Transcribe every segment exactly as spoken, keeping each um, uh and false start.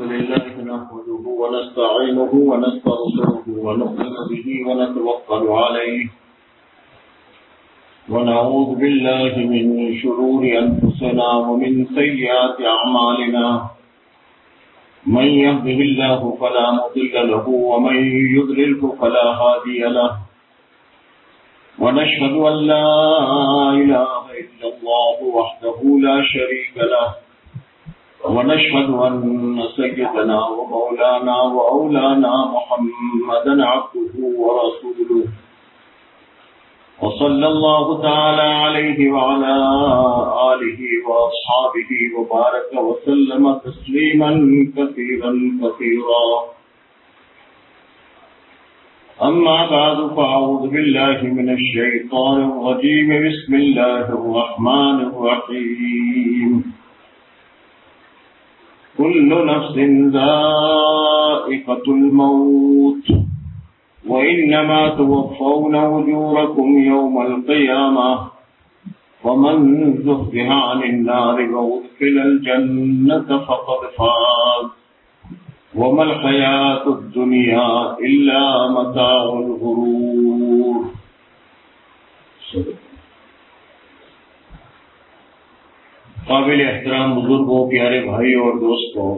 لله نحمده ونستعينه ونستغفره ونؤمن به ونتوكل عليه ونعوذ بالله من شرور أنفسنا ومن سيئات أعمالنا من يهده الله فلا مضل له ومن يضلل فلا هادي له ونشهد أن لا إله إلا الله وحده لا شريك له ونشهد أن سيدنا ومولانا وأولانا محمدا عبده ورسوله وصلى الله تعالى عليه وعلى آله وأصحابه وبارك وسلم تسليما كثيرا كثيرا أما بعد فأعوذ بالله من الشيطان الرجيم بسم الله الرحمن الرحيم كل نفس ذائقة الموت وإنما توفون أجوركم يوم القيامة ومن زحزح عن النار وأدخل الجنة فقد فاز وما الحياة الدنيا إلا متاع الغرور. قابل احترام بزرگوں، پیارے بھائیوں اور دوستوں،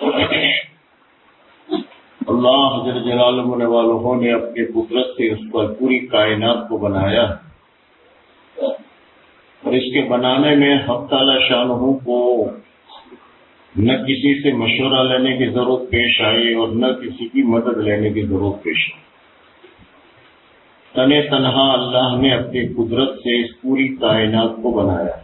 اللہ جل جلالہ والہ نے اپنے قدرت سے اس پر پوری کائنات کو بنایا اور اس کے بنانے میں حق تعالی شانہ کو نہ کسی سے مشورہ لینے کی ضرورت پیش آئی اور نہ کسی کی مدد لینے کی ضرورت پیش آئی. تن تنہا اللہ نے اپنی قدرت سے اس پوری کائنات کو بنایا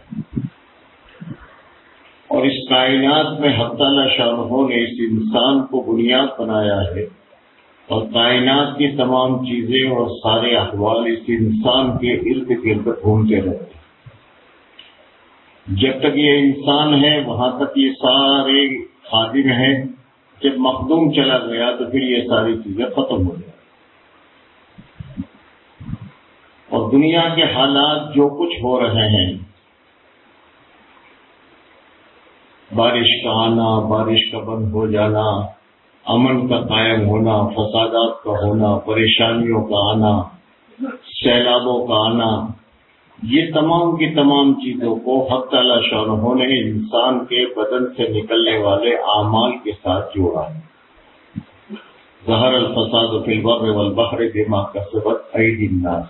اور اس کائنات میں حق تعالی شانہ نے اس انسان کو بنیاد بنایا ہے اور کائنات کی تمام چیزیں اور سارے احوال اس انسان کے ارد گرد گھومتے رہتے ہیں. جب تک یہ انسان ہے وہاں تک یہ سارے خادم ہیں. جب مخدوم چلا گیا تو پھر یہ ساری چیزیں ختم ہو جائیں. اور دنیا کے حالات جو کچھ ہو رہے ہیں، بارش کا آنا، بارش کا بند ہو جانا، امن کا قائم ہونا، فسادات کا ہونا، پریشانیوں کا آنا، سیلابوں کا آنا، یہ تمام کی تمام چیزوں کو حق تعالی شانہ نے انسان کے بدن سے نکلنے والے اعمال کے ساتھ جوڑا ہے. ظہر الفساد فی البر والبحر بما کسبت ایدی الناس.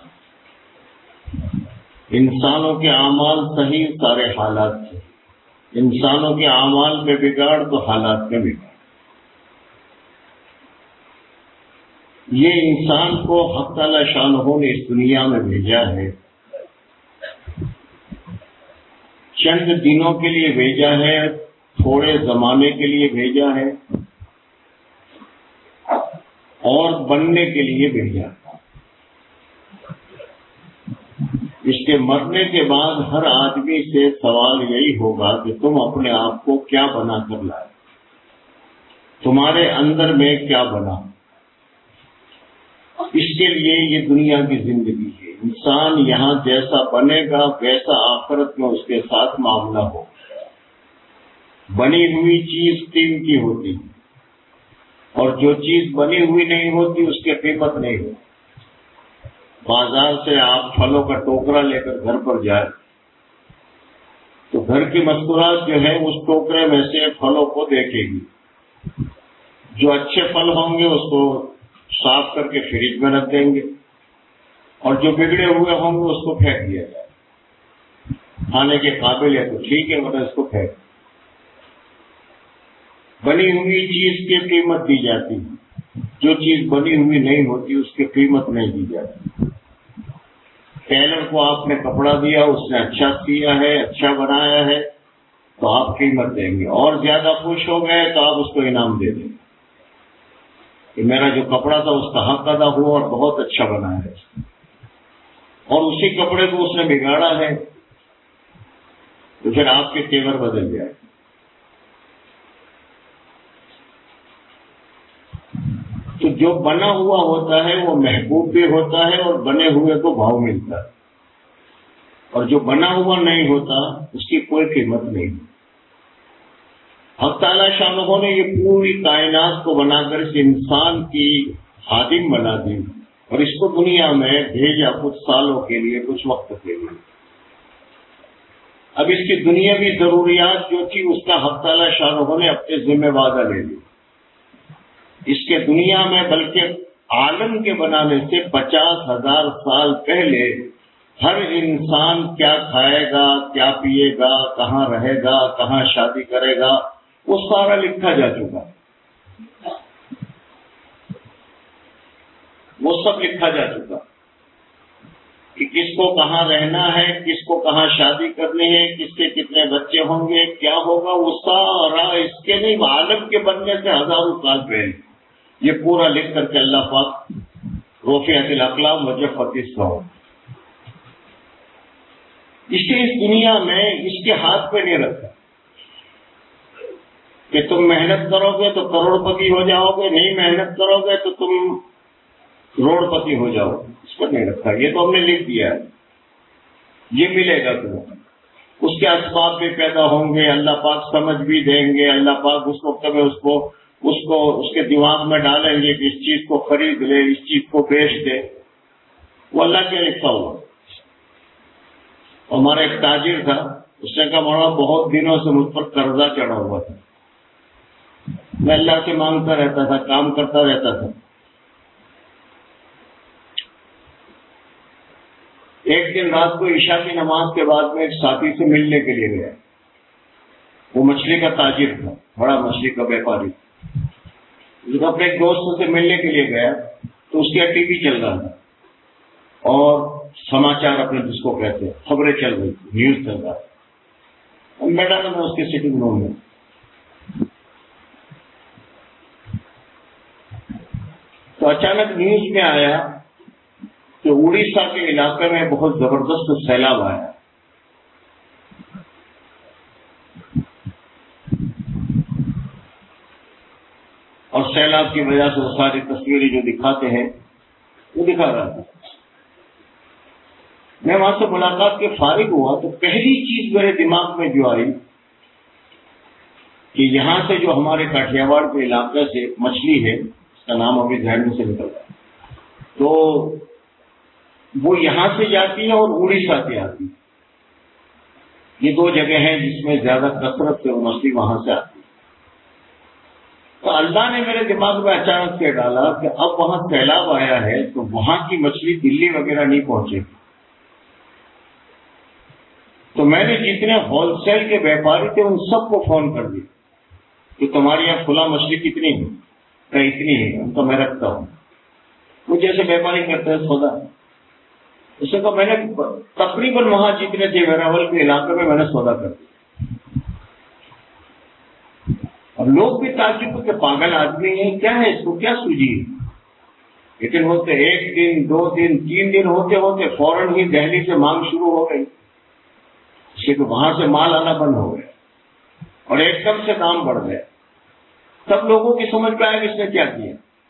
انسانوں کے اعمال صحیح، سارے حالات سے. انسانوں کے اعمال میں بگاڑ تو حالات میں بگاڑ. یہ انسان کو حق تعالی شانہ نے اس دنیا میں بھیجا ہے، چند دنوں کے لیے بھیجا ہے، تھوڑے زمانے کے لیے بھیجا ہے اور بننے کے لیے بھیجا ہے. اس کے مرنے کے بعد ہر آدمی سے سوال یہی ہوگا کہ تم اپنے آپ کو کیا بنا کر لائے، تمہارے اندر میں کیا بنا. اس کے لیے یہ دنیا کی زندگی ہے. انسان یہاں جیسا بنے گا ویسا آخرت میں اس کے ساتھ معاملہ ہو. بنی ہوئی چیز قیمتی ہوتی اور جو چیز بنی ہوئی نہیں ہوتی اس کی قیمت نہیں ہوتی. بازار سے آپ پھلوں کا ٹوکرا لے کر گھر پر جائیں تو گھر کی مسکراہٹ جو ہے اس ٹوکرے میں سے پھلوں کو دیکھے گی. جو اچھے پھل ہوں گے اس کو صاف کر کے فریج میں رکھ دیں گے اور جو بگڑے ہوئے ہوں گے اس کو پھینک دیا جائے. کھانے کے قابل ہے تو ٹھیک ہے ورنہ اس کو پھینک. بنی ہوئی چیز کی قیمت دی جاتی ہے، جو چیز بنی ہوئی نہیں ہوتی اس کی قیمت نہیں دی جاتی. ٹیلر کو آپ نے کپڑا دیا، اس نے اچھا سیا ہے، اچھا بنایا ہے تو آپ قیمت دیں گے، اور زیادہ خوش ہو گئے تو آپ اس کو انعام دے دیں گے کہ میرا جو کپڑا تھا اس کا حق ادا ہوا اور بہت اچھا بنایا ہے. اور اسی کپڑے کو اس نے بگاڑا ہے تو پھر آپ کے تیور بدل جائے. تو جو بنا ہوا ہوتا ہے وہ محبوب بھی ہوتا ہے اور بنے ہوئے کو بھاؤ ملتا ہے، اور جو بنا ہوا نہیں ہوتا اس کی کوئی قیمت نہیں. حق تعالیٰ شانہ نے یہ پوری کائنات کو بنا کر اس انسان کی خادم بنا دی اور اس کو دنیا میں بھیجا کچھ سالوں کے لیے، کچھ وقت کے لیے۔ اب اس کی دنیاوی ضروریات جو تھی اس کا حق تعالیٰ شانہ نے اپنے ذمہ وعدہ لے لی۔ اس کے دنیا میں بلکہ عالم کے بنانے سے پچاس ہزار سال پہلے ہر انسان کیا کھائے گا، کیا پیے گا، کہاں رہے گا، کہاں شادی کرے گا، وہ سارا لکھا جا چکا، وہ سب لکھا جا چکا کہ کس کو کہاں رہنا ہے، کس کو کہاں شادی کرنی ہے، کس کے کتنے بچے ہوں گے، کیا ہوگا، وہ سارا اس کے نہیں عالم کے بننے سے ہزاروں سال پہلے یہ پورا لکھ کر کے اللہ پاک رفعت الاقلام وجفت الصحف، اسے اس دنیا میں اس کے ہاتھ پہ نہیں رکھا کہ تم محنت کرو گے تو کروڑ پتی ہو جاؤ گے، نہیں محنت کرو گے تو تم کروڑ پتی ہو جاؤ، اس پر نہیں رکھا، یہ تو ہم نے لکھ دیا ہے، یہ ملے گا تمہیں، اس کے اسباب بھی پیدا ہوں گے، اللہ پاک سمجھ بھی دیں گے، اللہ پاک اس وقت میں اس کو اس کو اس کے دماغ میں ڈالیں گے کہ اس چیز کو خرید لے، اس چیز کو بیچ دے، وہ اللہ کے لکھا ہوا۔ ہمارا ایک تاجر تھا، اس نے کہا مولانا بہت دنوں سے مجھ پر قرضہ چڑھا ہوا تھا، میں اللہ سے مانگتا رہتا تھا، کام کرتا رہتا تھا۔ ایک دن رات کو عشاء کی نماز کے بعد میں ایک ساتھی سے ملنے کے لیے گیا، وہ مچھلی کا تاجر تھا، بڑا مچھلی کا بیپاری، اپنے ایک دوست سے ملنے کے لیے گیا تو اس کا ٹی وی چل رہا تھا اور سماچار اپنے جس کو کہتے ہیں خبریں چل رہی تھی، نیوز چل رہا تھا، بیٹھا تھا میں اس کے سٹنگ روم میں، تو اچانک نیوز میں آیا کہ اڑیسہ کے علاقے میں بہت زبردست سیلاب آیا، اور سیلاب کی وجہ سے وہ ساری تصویریں جو دکھاتے ہیں وہ دکھا رہا تھا۔ میں وہاں سے ملاقات کے فارغ ہوا تو پہلی چیز میرے دماغ میں جو آئی کہ یہاں سے جو ہمارے کاٹھیاواڑ کے علاقے سے مچھلی ہے، اس کا نام ابھی ذہن میں سے نکل رہا ہے، تو وہ یہاں سے جاتی ہے اور اڑیسہ سے آتی ہے، یہ دو جگہ ہیں جس میں زیادہ کثرت سے وہ مچھلی وہاں سے آتی ہے۔ تو اللہ نے میرے دماغ میں اچانک سے ڈالا کہ اب وہاں سیلاب آیا ہے تو وہاں کی مچھلی دلی وغیرہ نہیں پہنچے گی، تو میں نے جتنے ہول سیل کے بیپاری تھے ان سب کو فون کر دیا کہ تمہاری یہاں کھلا مچھلی کتنی ہے، کہ اتنی ہے، ان کو میں رکھتا ہوں، وہ جیسے بیپاری کرتے ہیں سودا، اس سے تو میں نے تقریباً وہاں جتنے تھے ویراول کے علاقے میں میں نے سودا کر دیا، اور لوگ بھی تعجب کے پاگل آدمی ہیں، کیا ہے اس کو کیا سوجی ہے، لیکن ہوتے ایک دن دو دن تین دن ہوتے ہوتے فوراً ہی دہلی سے مانگ شروع ہو گئی، کہ وہاں سے مال آنا بند ہو گیا اور ایک دم سے دام بڑھ گیا، سب لوگوں کی سمجھ میں آیا کہ اس نے کیا کیا،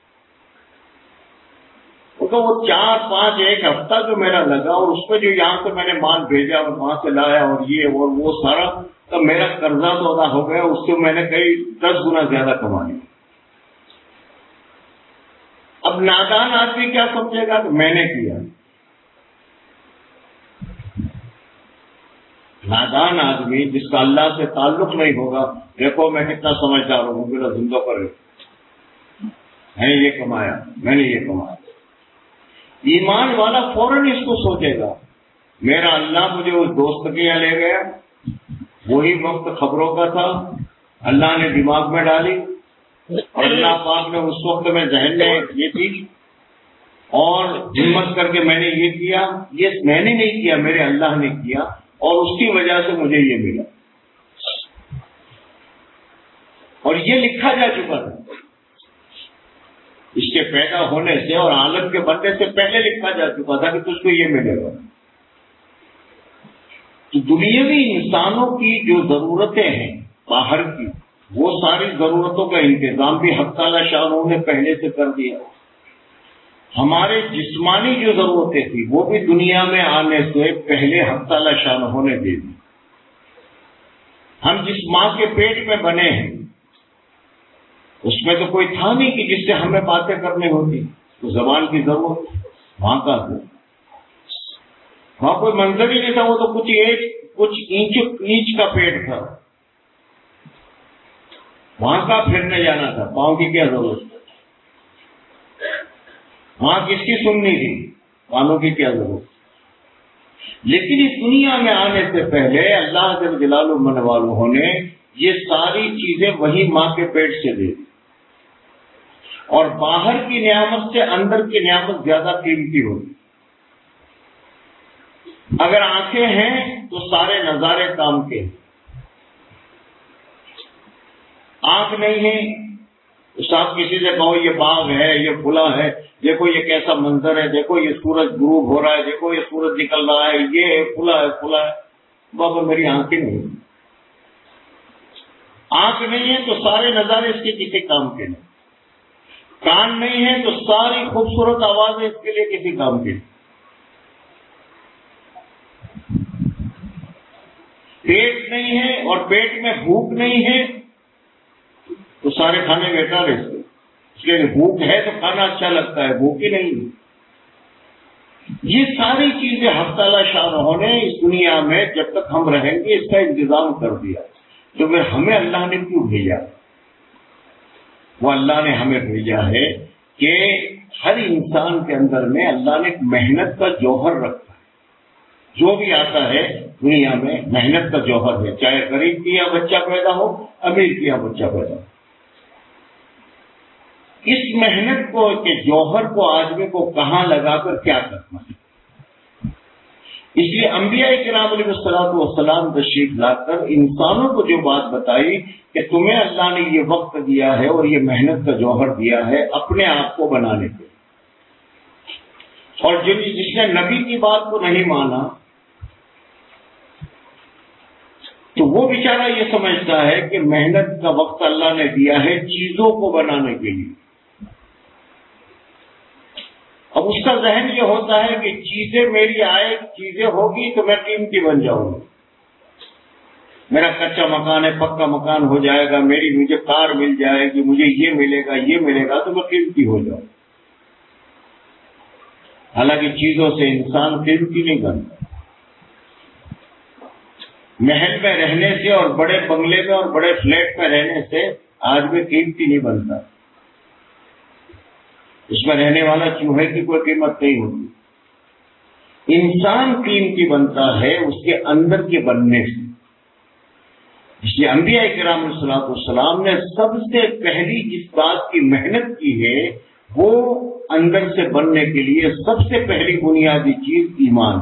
تو وہ چار پانچ ایک ہفتہ جو میرا لگا اور اس میں جو یہاں سے میں نے مال بھیجا اور وہاں سے لایا اور یہ اور وہ سارا، تو میرا قرضہ تو ادا ہو گیا، اس سے میں نے کئی دس گنا زیادہ کما لیا۔ اب نادان آدمی کیا سمجھے گا کہ میں نے کیا، نادان آدمی جس کا اللہ سے تعلق نہیں ہوگا، دیکھو میں کتنا سمجھدار ہوں، میرا زندہ پر میں نے یہ کمایا، میں نے یہ کمایا، ایمان والا فوراً اس کو سوچے گا میرا اللہ مجھے اس دوست کے یہاں لے گیا، وہی وقت خبروں کا تھا، اللہ نے دماغ میں ڈالی اور اللہ پاک نے اس وقت میں ذہن میں یہ تھی اور ہمت کر کے میں نے یہ کیا، یہ میں نے نہیں کیا، میرے اللہ نے کیا اور اس کی وجہ سے مجھے یہ ملا، اور یہ لکھا جا چکا تھا، اس کے پیدا ہونے سے اور عالم کے بننے سے پہلے لکھا جا چکا تھا کہ تجھ کو یہ ملے گا۔ تو دنیاوی انسانوں کی جو ضرورتیں ہیں باہر کی، وہ ساری ضرورتوں کا انتظام بھی حق تعالی شاہ نے پہلے سے کر دیا، ہمارے جسمانی جو ضرورتیں تھیں وہ بھی دنیا میں آنے سے پہلے حق تعالی شاہ نے دے دی۔ ہم جس ماں کے پیٹ میں بنے ہیں اس میں تو کوئی تھا نہیں کہ جس سے ہمیں باتیں کرنی ہوتی، تو زبان کی ضرورت وہاں کا تھا، وہاں کوئی منظر ہی نہیں تھا، وہ تو کچھ ایک کچھ اینچ اینچ کا پیڑ تھا، وہاں کا پھرنے جانا تھا، پاؤں کی کیا ضرورت ہے؟ وہاں کس کی سننی تھی؟ کانوں کی کیا ضرورت؟ لیکن اس دنیا میں آنے سے پہلے اللہ جل جلالہ من والوں نے یہ ساری چیزیں وہی ماں کے پیٹ سے دے دی، اور باہر کی نعمت سے اندر کی نعمت زیادہ قیمتی ہوگی۔ اگر آنکھیں ہیں تو سارے نظارے کام کے، آنکھ نہیں ہے تو آپ کسی سے کہو یہ باغ ہے، یہ کھلا ہے، دیکھو یہ کیسا منظر ہے، دیکھو یہ سورج غروب ہو رہا ہے، دیکھو یہ سورج نکل رہا ہے، یہ کھلا ہے کھلا ہے، بابا میری آنکھیں نہیں، آنکھ نہیں ہے تو سارے نظارے اس کے کسی کام کے نہیں، کان نہیں ہے تو ساری خوبصورت آوازیں اس کے لیے کسی کام کی نہیں، پیٹ نہیں ہے اور پیٹ میں بھوک نہیں ہے تو سارے کھانے بیکار ہے، اس لیے بھوک ہے تو کھانا اچھا لگتا ہے، بھوک ہی نہیں۔ یہ ساری چیزیں حق تعالی شاہ نے اس دنیا میں جب تک ہم رہیں گے اس کا انتظام کر دیا، تو پھر ہمیں اللہ نے کیوں بھیجا؟ وہ اللہ نے ہمیں بھیجا ہے کہ ہر انسان کے اندر میں اللہ نے ایک محنت کا جوہر رکھا ہے، جو بھی آتا ہے دنیا میں محنت کا جوہر ہے، چاہے غریب کیا بچہ پیدا ہو، امیر کیا بچہ پیدا ہو، اس محنت کو کے جوہر کو آدمی کو کہاں لگا کر کیا کرنا ہے۔ اس لیے انبیاء کرام علیہ الصلوۃ والسلام تشریف لا کر انسانوں کو جو بات بتائی کہ تمہیں اللہ نے یہ وقت دیا ہے اور یہ محنت کا جوہر دیا ہے اپنے آپ کو بنانے کے، اور جن جس نے نبی کی بات کو نہیں مانا تو وہ بیچارہ یہ سمجھتا ہے کہ محنت کا وقت اللہ نے دیا ہے چیزوں کو بنانے کے لیے۔ اب اس کا ذہن یہ ہوتا ہے کہ چیزیں میری آئے، چیزیں ہوگی تو میں قیمتی بن جاؤں گا، میرا کچا مکان ہے پکا مکان ہو جائے گا، میری مجھے کار مل جائے گی، مجھے یہ ملے گا یہ ملے گا تو میں قیمتی ہو جاؤں۔ حالانکہ چیزوں سے انسان قیمتی نہیں بنتا، محل میں رہنے سے اور بڑے بنگلے میں اور بڑے فلیٹ میں رہنے سے آدمی قیمتی نہیں بنتا، اس میں رہنے والا چوہے کی کوئی قیمت نہیں ہوتی۔ انسان قیمتی بنتا ہے اس کے اندر کے بننے سے۔ اس لیے انبیاء کرام علیہ الصلوۃ والسلام نے سب سے پہلی جس بات کی محنت کی ہے وہ اندر سے بننے کے لیے سب سے پہلی بنیادی چیز ایمان،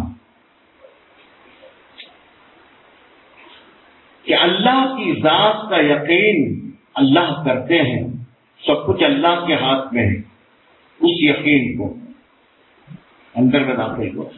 کہ اللہ کی ذات کا یقین اللہ کرتے ہیں، سب کچھ اللہ کے ہاتھ میں ہے، اس یقین کو اندر میں داخل ہو۔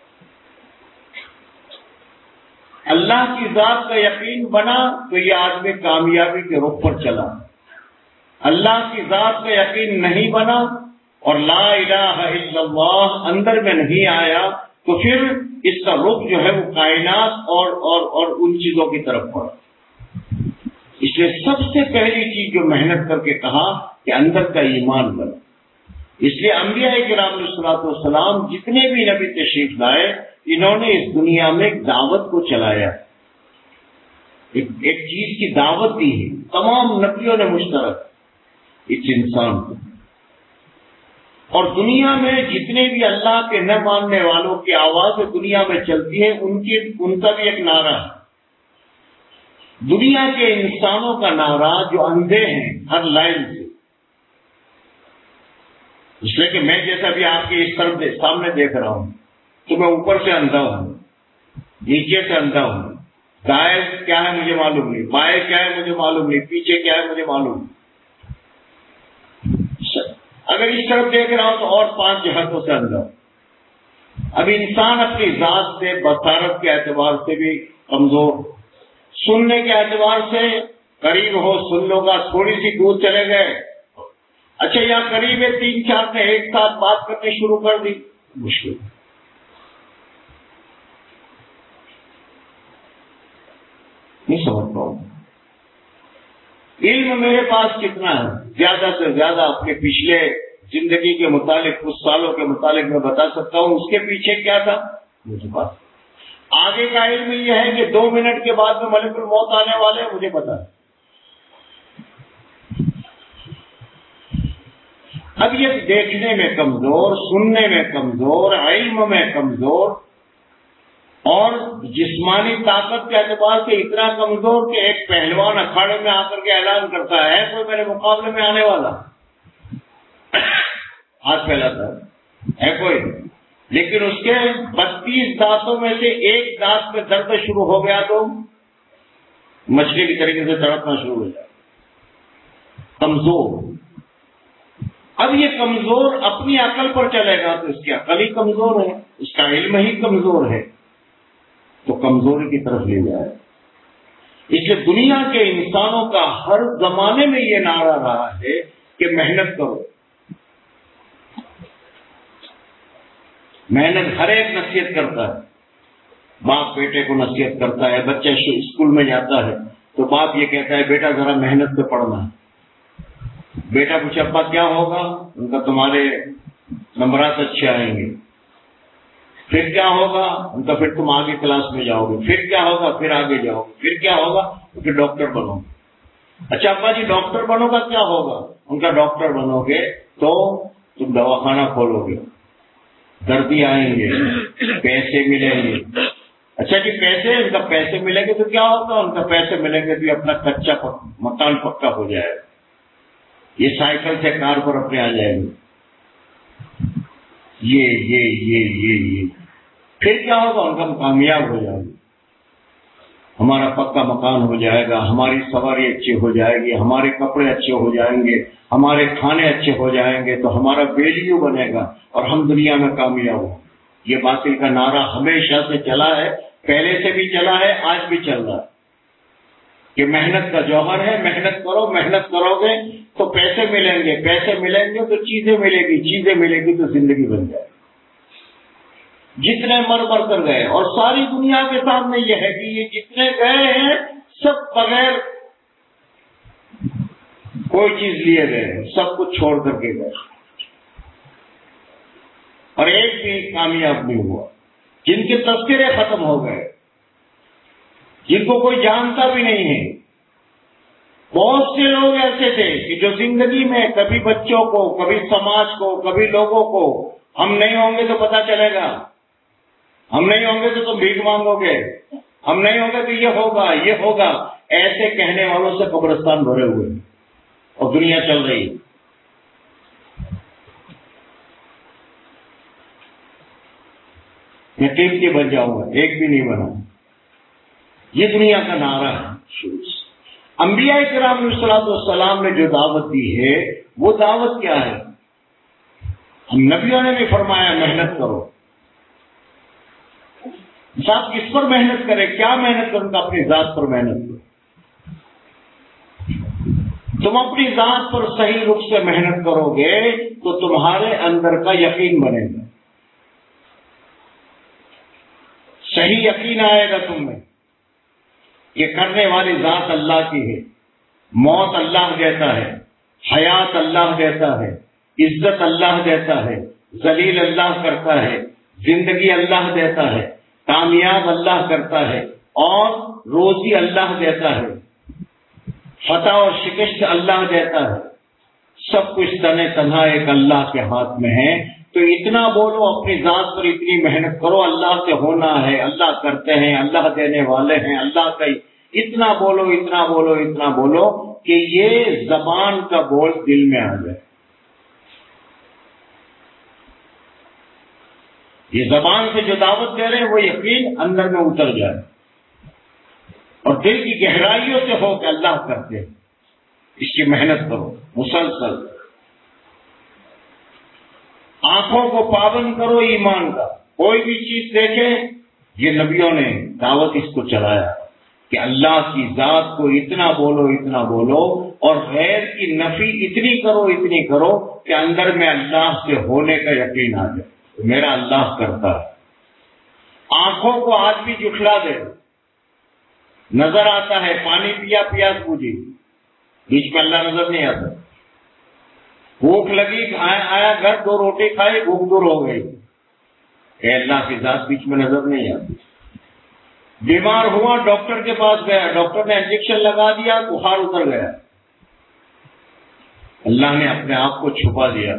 اللہ کی ذات کا یقین بنا تو یہ آدمی کامیابی کے رخ پر چلا، اللہ کی ذات کا یقین نہیں بنا اور لا الہ الا اللہ اندر میں نہیں آیا تو پھر اس کا رخ جو ہے وہ کائنات اور اور اور ان چیزوں کی طرف پڑا۔ اس لیے سب سے پہلی چیز جو محنت کر کے کہا کہ اندر کا ایمان بنا۔ اس لیے انبیاء کرام علیہ الصلوۃ والسلام جتنے بھی نبی تشریف لائے انہوں نے اس دنیا میں ایک دعوت کو چلایا، ایک, ایک چیز کی دعوت دی ہے، تمام نبیوں نے مشترک اس انسان کو۔ اور دنیا میں جتنے بھی اللہ کے نہ ماننے والوں کی آواز دنیا میں چلتی ہے ان کی ان کا بھی ایک نعرہ ہے، دنیا کے انسانوں کا نعرہ جو اندھے ہیں ہر لائن سے، اس لیے کہ میں جیسا بھی آپ کے اس طرف سامنے دیکھ رہا ہوں تو میں اوپر سے اندھا ہوں، نیچے سے اندھا ہوں، دائیں کیا ہے مجھے معلوم نہیں، بائیں کیا ہے مجھے معلوم نہیں، پیچھے کیا ہے مجھے معلوم نہیں۔ اگر اس طرف دیکھ رہا ہوں تو اور پانچ جہتوں سے اندھا ہوں۔ اب انسان اپنی ذات سے بصارت کے اعتبار سے بھی کمزور، سننے کے اعتبار سے قریب ہو سن لو گا، تھوڑی سی دور چلے گئے اچھا یا قریب ہے تین چار نے ایک ساتھ بات کرنی شروع کر دی، مشکل نہیں سمجھ پاؤں۔ علم میرے پاس کتنا ہے، زیادہ سے زیادہ اپنے پچھلے زندگی کے متعلق کچھ سالوں کے متعلق میں بتا سکتا ہوں اس کے پیچھے کیا تھا مجھے پتا. آگے کا علم یہ ہے کہ دو منٹ کے بعد میں ملک الموت آنے والے ہیں مجھے پتا ہے. اب یہ دیکھنے میں کمزور، سننے میں کمزور، علم میں کمزور اور جسمانی طاقت کے اعتبار سے اتنا کمزور کہ ایک پہلوان اکھاڑے میں آ کر کے اعلان کرتا ہے کوئی میرے مقابلے میں آنے والا ہاتھ پھیلاتا ہے کوئی، لیکن اس کے بتیس دانتوں میں سے ایک دانت میں درد شروع ہو گیا تو مچھلی کی طریقے سے تڑپنا شروع ہو جائے. کمزور. اب یہ کمزور اپنی عقل پر چلے گا تو اس کی عقل ہی کمزور ہے، اس کا علم ہی کمزور ہے، تو کمزوری کی طرف لے جائے. اس لیے دنیا کے انسانوں کا ہر زمانے میں یہ نعرہ رہا ہے کہ محنت کرو. محنت ہر ایک نصیحت کرتا ہے. باپ بیٹے کو نصیحت کرتا ہے، بچہ اسکول میں جاتا ہے تو باپ یہ کہتا ہے بیٹا ذرا محنت سے پڑھنا ہے. بیٹا پوچھے ابا کیا ہوگا؟ ان کا تمہارے نمبرات اچھے آئیں گے. پھر کیا ہوگا؟ ان کا پھر تم آگے کلاس میں جاؤ گے. پھر کیا ہوگا؟ پھر آگے جاؤ گے. پھر کیا ہوگا؟ پھر ڈاکٹر بنو گے. اچھا ابا جی ڈاکٹر بنو گا کیا ہوگا؟ ان کا ڈاکٹر بنو گے تو تم دواخانہ کھولو گے، دردی آئیں گے، پیسے ملیں گے. اچھا جی پیسے، ان کا پیسے ملیں گے تو کیا ہوگا؟ ان کا پیسے ملیں گے تو اپنا کچا مکان پکا ہو جائے گا، یہ سائیکل سے کار پر اپنے آ جائیں گے. یہ یہ یہ یہ یہ پھر کیا ہوگا؟ ان کا کامیاب ہو جائے گا، ہمارا پکا مکان ہو جائے گا، ہماری سواری اچھی ہو جائے گی، ہمارے کپڑے اچھے ہو جائیں گے، ہمارے کھانے اچھے ہو جائیں گے تو ہمارا ویلیو بنے گا اور ہم دنیا میں کامیاب ہوں. یہ باطل کا نعرہ ہمیشہ سے چلا ہے، پہلے سے بھی چلا ہے، آج بھی چل رہا ہے کہ محنت کا جوہر ہے، محنت کرو، محنت کرو گے تو پیسے ملیں گے، پیسے ملیں گے تو چیزیں ملیں گی، چیزیں ملیں گی تو زندگی بن جائے. جتنے مر مر کر گئے اور ساری دنیا کے سامنے یہ ہے کہ یہ جتنے گئے ہیں سب بغیر کوئی چیز لیے گئے، سب کچھ چھوڑ کر کے گئے اور ایک بھی کامیاب نہیں ہوا. جن کے تذکرے ختم ہو گئے، جن کو کوئی جانتا بھی نہیں ہے. بہت سے لوگ ایسے تھے کہ جو زندگی میں کبھی بچوں کو، کبھی سماج کو، کبھی لوگوں کو ہم نہیں ہوں گے تو پتہ چلے گا، ہم نہیں ہوں گے تو تم بھیک مانگو گے، ہم نہیں ہوں گے تو یہ ہوگا یہ ہوگا، ایسے کہنے والوں سے قبرستان بھرے ہوئے اور دنیا چل رہی. میں قیمتی بن جاؤں گا، ایک بھی نہیں بنا. یہ دنیا کا نعرہ ہے. انبیاء کرام علیہ الصلوۃ والسلام نے جو دعوت دی ہے وہ دعوت کیا ہے؟ ہم نبیوں نے بھی فرمایا محنت کرو. صاحب کس پر محنت کرے؟ کیا محنت کروں گا؟ اپنی ذات پر محنت کرو. تم اپنی ذات پر صحیح رخ سے محنت کرو گے تو تمہارے اندر کا یقین بنے گا، صحیح یقین آئے گا تم میں. یہ کرنے والی ذات اللہ کی ہے، موت اللہ دیتا ہے، حیات اللہ دیتا ہے، عزت اللہ دیتا ہے، ذلیل اللہ کرتا ہے، زندگی اللہ دیتا ہے، کامیاب اللہ کرتا ہے اور روزی اللہ دیتا ہے، فتح اور شکست اللہ دیتا ہے. سب کچھ تنے تنہا ایک اللہ کے ہاتھ میں ہے. تو اتنا بولو، اپنی ذات پر اتنی محنت کرو، اللہ سے ہونا ہے، اللہ کرتے ہیں، اللہ دینے والے ہیں، اللہ کا اتنا بولو اتنا بولو اتنا بولو کہ یہ زبان کا بول دل میں آ جائے. یہ زبان سے جو دعوت دے رہے ہیں وہ یقین اندر میں اتر جائے اور دل کی گہرائیوں سے ہو کہ اللہ کرتے ہیں. اس کی محنت کرو مسلسل. آنکھوں کو پابند کرو ایمان کا. کوئی بھی چیز دیکھے، یہ نبیوں نے دعوت اس کو چلایا کہ اللہ کی ذات کو اتنا بولو اتنا بولو اور غیر کی نفی اتنی کرو اتنی کرو کہ اندر میں اللہ سے ہونے کا یقین آ جائے. میرا اللہ کرتا ہے. آنکھوں کو آدمی جھٹلا دے، نظر آتا ہے، پانی پیا پیاس بوجھی، بیچ میں اللہ نظر نہیں آتا. بھوک لگی، آیا گھر، دو روٹی کھائی، بھوک دور ہو گئی. کہ اللہ کی ذات بیچ میں نظر نہیں آتی. بیمار ہوا، ڈاکٹر کے پاس گیا، ڈاکٹر نے انجیکشن لگا دیا، بخار اتر گیا. اللہ نے اپنے آپ کو چھپا دیا.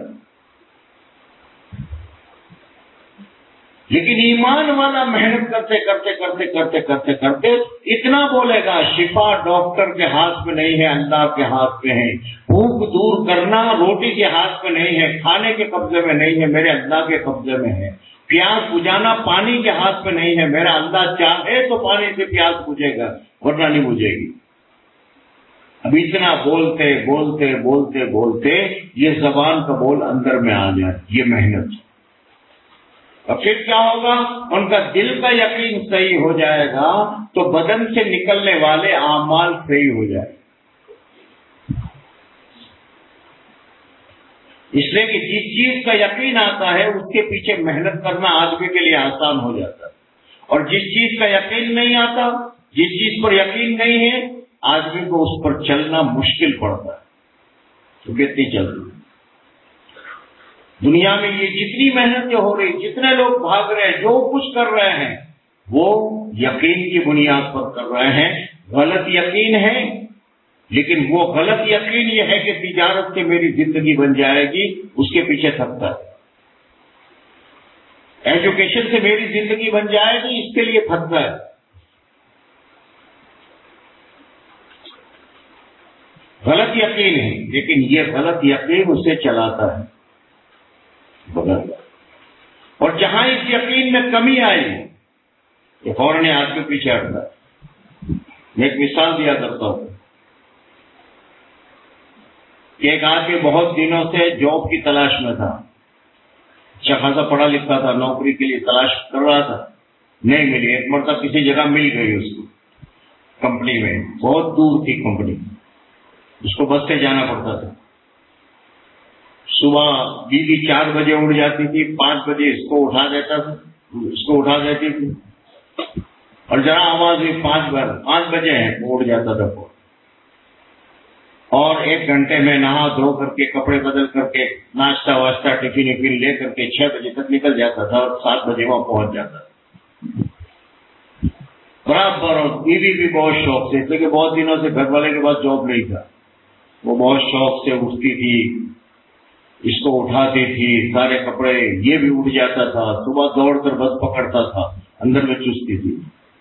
لیکن ایمان والا محنت کرتے کرتے کرتے کرتے کرتے کرتے اتنا بولے گا، شفا ڈاکٹر کے ہاتھ میں نہیں ہے، اللہ کے ہاتھ میں ہے. بھوک دور کرنا روٹی کے ہاتھ میں نہیں ہے، کھانے کے قبضے میں نہیں ہے، میرے اللہ کے قبضے میں ہے. پیاس بجھانا پانی کے ہاتھ میں نہیں ہے، میرا اللہ چاہے تو پانی سے پیاس بجھے گا، ورنہ نہیں بجھے گی. اب اتنا بولتے بولتے بولتے بولتے یہ زبان کا بول اندر میں آ جائے، یہ محنت. اور پھر کیا ہوگا؟ ان کا دل کا یقین صحیح ہو جائے گا تو بدن سے نکلنے والے اعمال صحیح ہو جائے. اس لیے کہ جس چیز کا یقین آتا ہے اس کے پیچھے محنت کرنا آدمی کے لیے آسان ہو جاتا ہے، اور جس چیز کا یقین نہیں آتا، جس چیز پر یقین نہیں ہے، آدمی کو اس پر چلنا مشکل پڑتا ہے. تو کتنی چلتی دنیا میں یہ جتنی محنتیں ہو رہی، جتنے لوگ بھاگ رہے ہیں، جو کچھ کر رہے ہیں، وہ یقین کی بنیاد پر کر رہے ہیں. غلط یقین ہے، لیکن وہ غلط یقین یہ ہے کہ تجارت سے میری زندگی بن جائے گی، اس کے پیچھے تھکتا ہے. ایجوکیشن سے میری زندگی بن جائے گی، اس کے لیے تھکتا ہے. غلط یقین ہے، لیکن یہ غلط یقین اسے چلاتا ہے. اور جہاں اس یقین میں کمی آئی تو فوراً آپ کے پیچھے ہٹتا ہے. میں ایک مثال دیا کرتا ہوں کہ ایک آدمی بہت دنوں سے جاب کی تلاش میں تھا، اچھا خاصا پڑھا لکھا تھا، نوکری کے لیے تلاش کر رہا تھا، نہیں ملی. ایک مرتبہ کسی جگہ مل گئی اس کو، کمپنی میں، بہت دور تھی کمپنی، اس کو بس سے جانا پڑتا تھا. صبح بیوی چار بجے اٹھ جاتی تھی، پانچ بجے اس کو اٹھا دیتا تھا، اس کو اٹھا دیتی تھی، اور ذرا آواز ہوئی پانچ بار پانچ بجے ہیں وہ اٹھ جاتا تھا. اور ایک گھنٹے میں نہا دھو کر کے، کپڑے بدل کر کے، ناشتہ واشتہ ٹفن وفن لے کر کے چھ بجے تک نکل جاتا تھا، اور سات بجے وہاں پہنچ جاتا تھا برابر. اور بیوی بھی بہت شوق سے، اس لیے کہ بہت دنوں سے گھر والے کے پاس جاب نہیں تھا، وہ بہت شوق سے اٹھتی تھی، اس کو اٹھاتی تھی، سارے کپڑے، یہ بھی اٹھ جاتا تھا، صبح دوڑ کر بس پکڑتا تھا، اندر میں چستی تھی.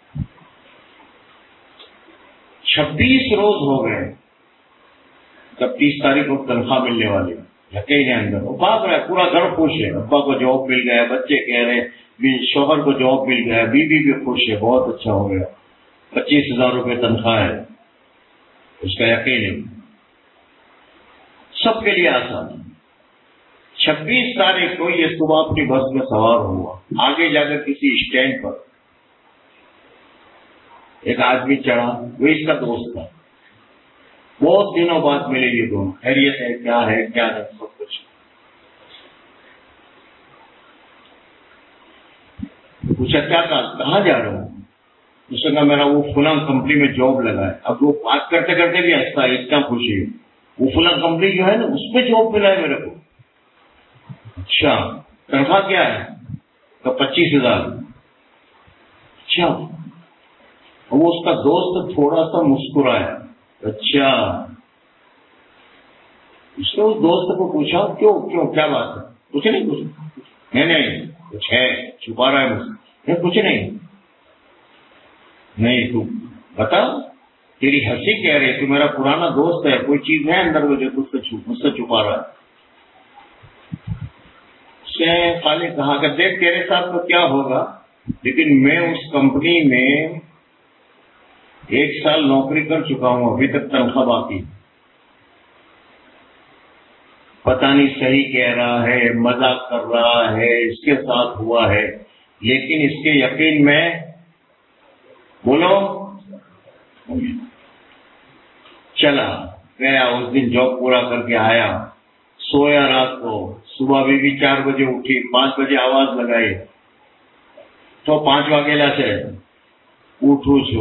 چھبیس روز ہو گئے، تب تیس تاریخ کو تنخواہ ملنے والی، یقین ہے اندر وہ بھاگ رہا ہے، پورا گھر خوش ہے. ابا کو جاب مل گیا، بچے کہہ رہے، شوہر کو جاب مل گیا، بیوی بھی خوش ہے، بہت اچھا ہو گیا، پچیس ہزار روپے تنخواہ ہے. اس کا یقین ہے سب کے لیے آسان ہے. چھبیس تاریخ کو یہ صبح اپنی بس میں سوار ہوا، آگے جا کر کسی اسٹینڈ پر ایک آدمی چڑھا، وہ اس کا دوست تھا. بہت دنوں بعد ملے یہ دونوں، خیریت ہے، کیا ہے کیا ہے، سب کچھ پوچھا. کیا کہاں جا رہا ہوں؟ اس نے کہا میرا وہ فلاں کمپنی میں جاب لگا ہے. اب وہ بات کرتے کرتے بھی ہنستا ہے، اس کا خوشی ہے، وہ فلاں کمپنی جو ہے نا اس میں جاب ملا ہے میرے کو. اچھا تنخواہ کیا ہے؟ تو پچیس ہزار. اچھا. وہ اس کا دوست تھوڑا سا مسکرایا. اچھا. اس نے اس دوست کو پوچھا کیوں کیوں کیا بات ہے؟ کچھ نہیں کچھ نہیں نہیں کچھ ہے، چھپا رہا ہے مجھ سے. نہیں کچھ نہیں. نہیں تو بتا، تیری ہنسی کہہ رہی، تو میرا پرانا دوست ہے، کوئی چیز ہے اندر میں جو مجھ سے چھپا رہا ہے. اس نے خالی کہا کہ دیکھ تیرے ساتھ تو کیا ہوگا، لیکن میں اس کمپنی میں ایک سال نوکری کر چکا ہوں، ابھی تک تنخواہ باقی. پتہ نہیں صحیح کہہ رہا ہے، مذاق کر رہا ہے، اس کے ساتھ ہوا ہے، لیکن اس کے یقین میں بولو چلا گیا. اس دن جاب پورا کر کے آیا، سویا رات کو، صبح بھی, بھی چار بجے اٹھی، پانچ بجے آواز لگائی تو پانچ واگیلا سے اٹھو چھو.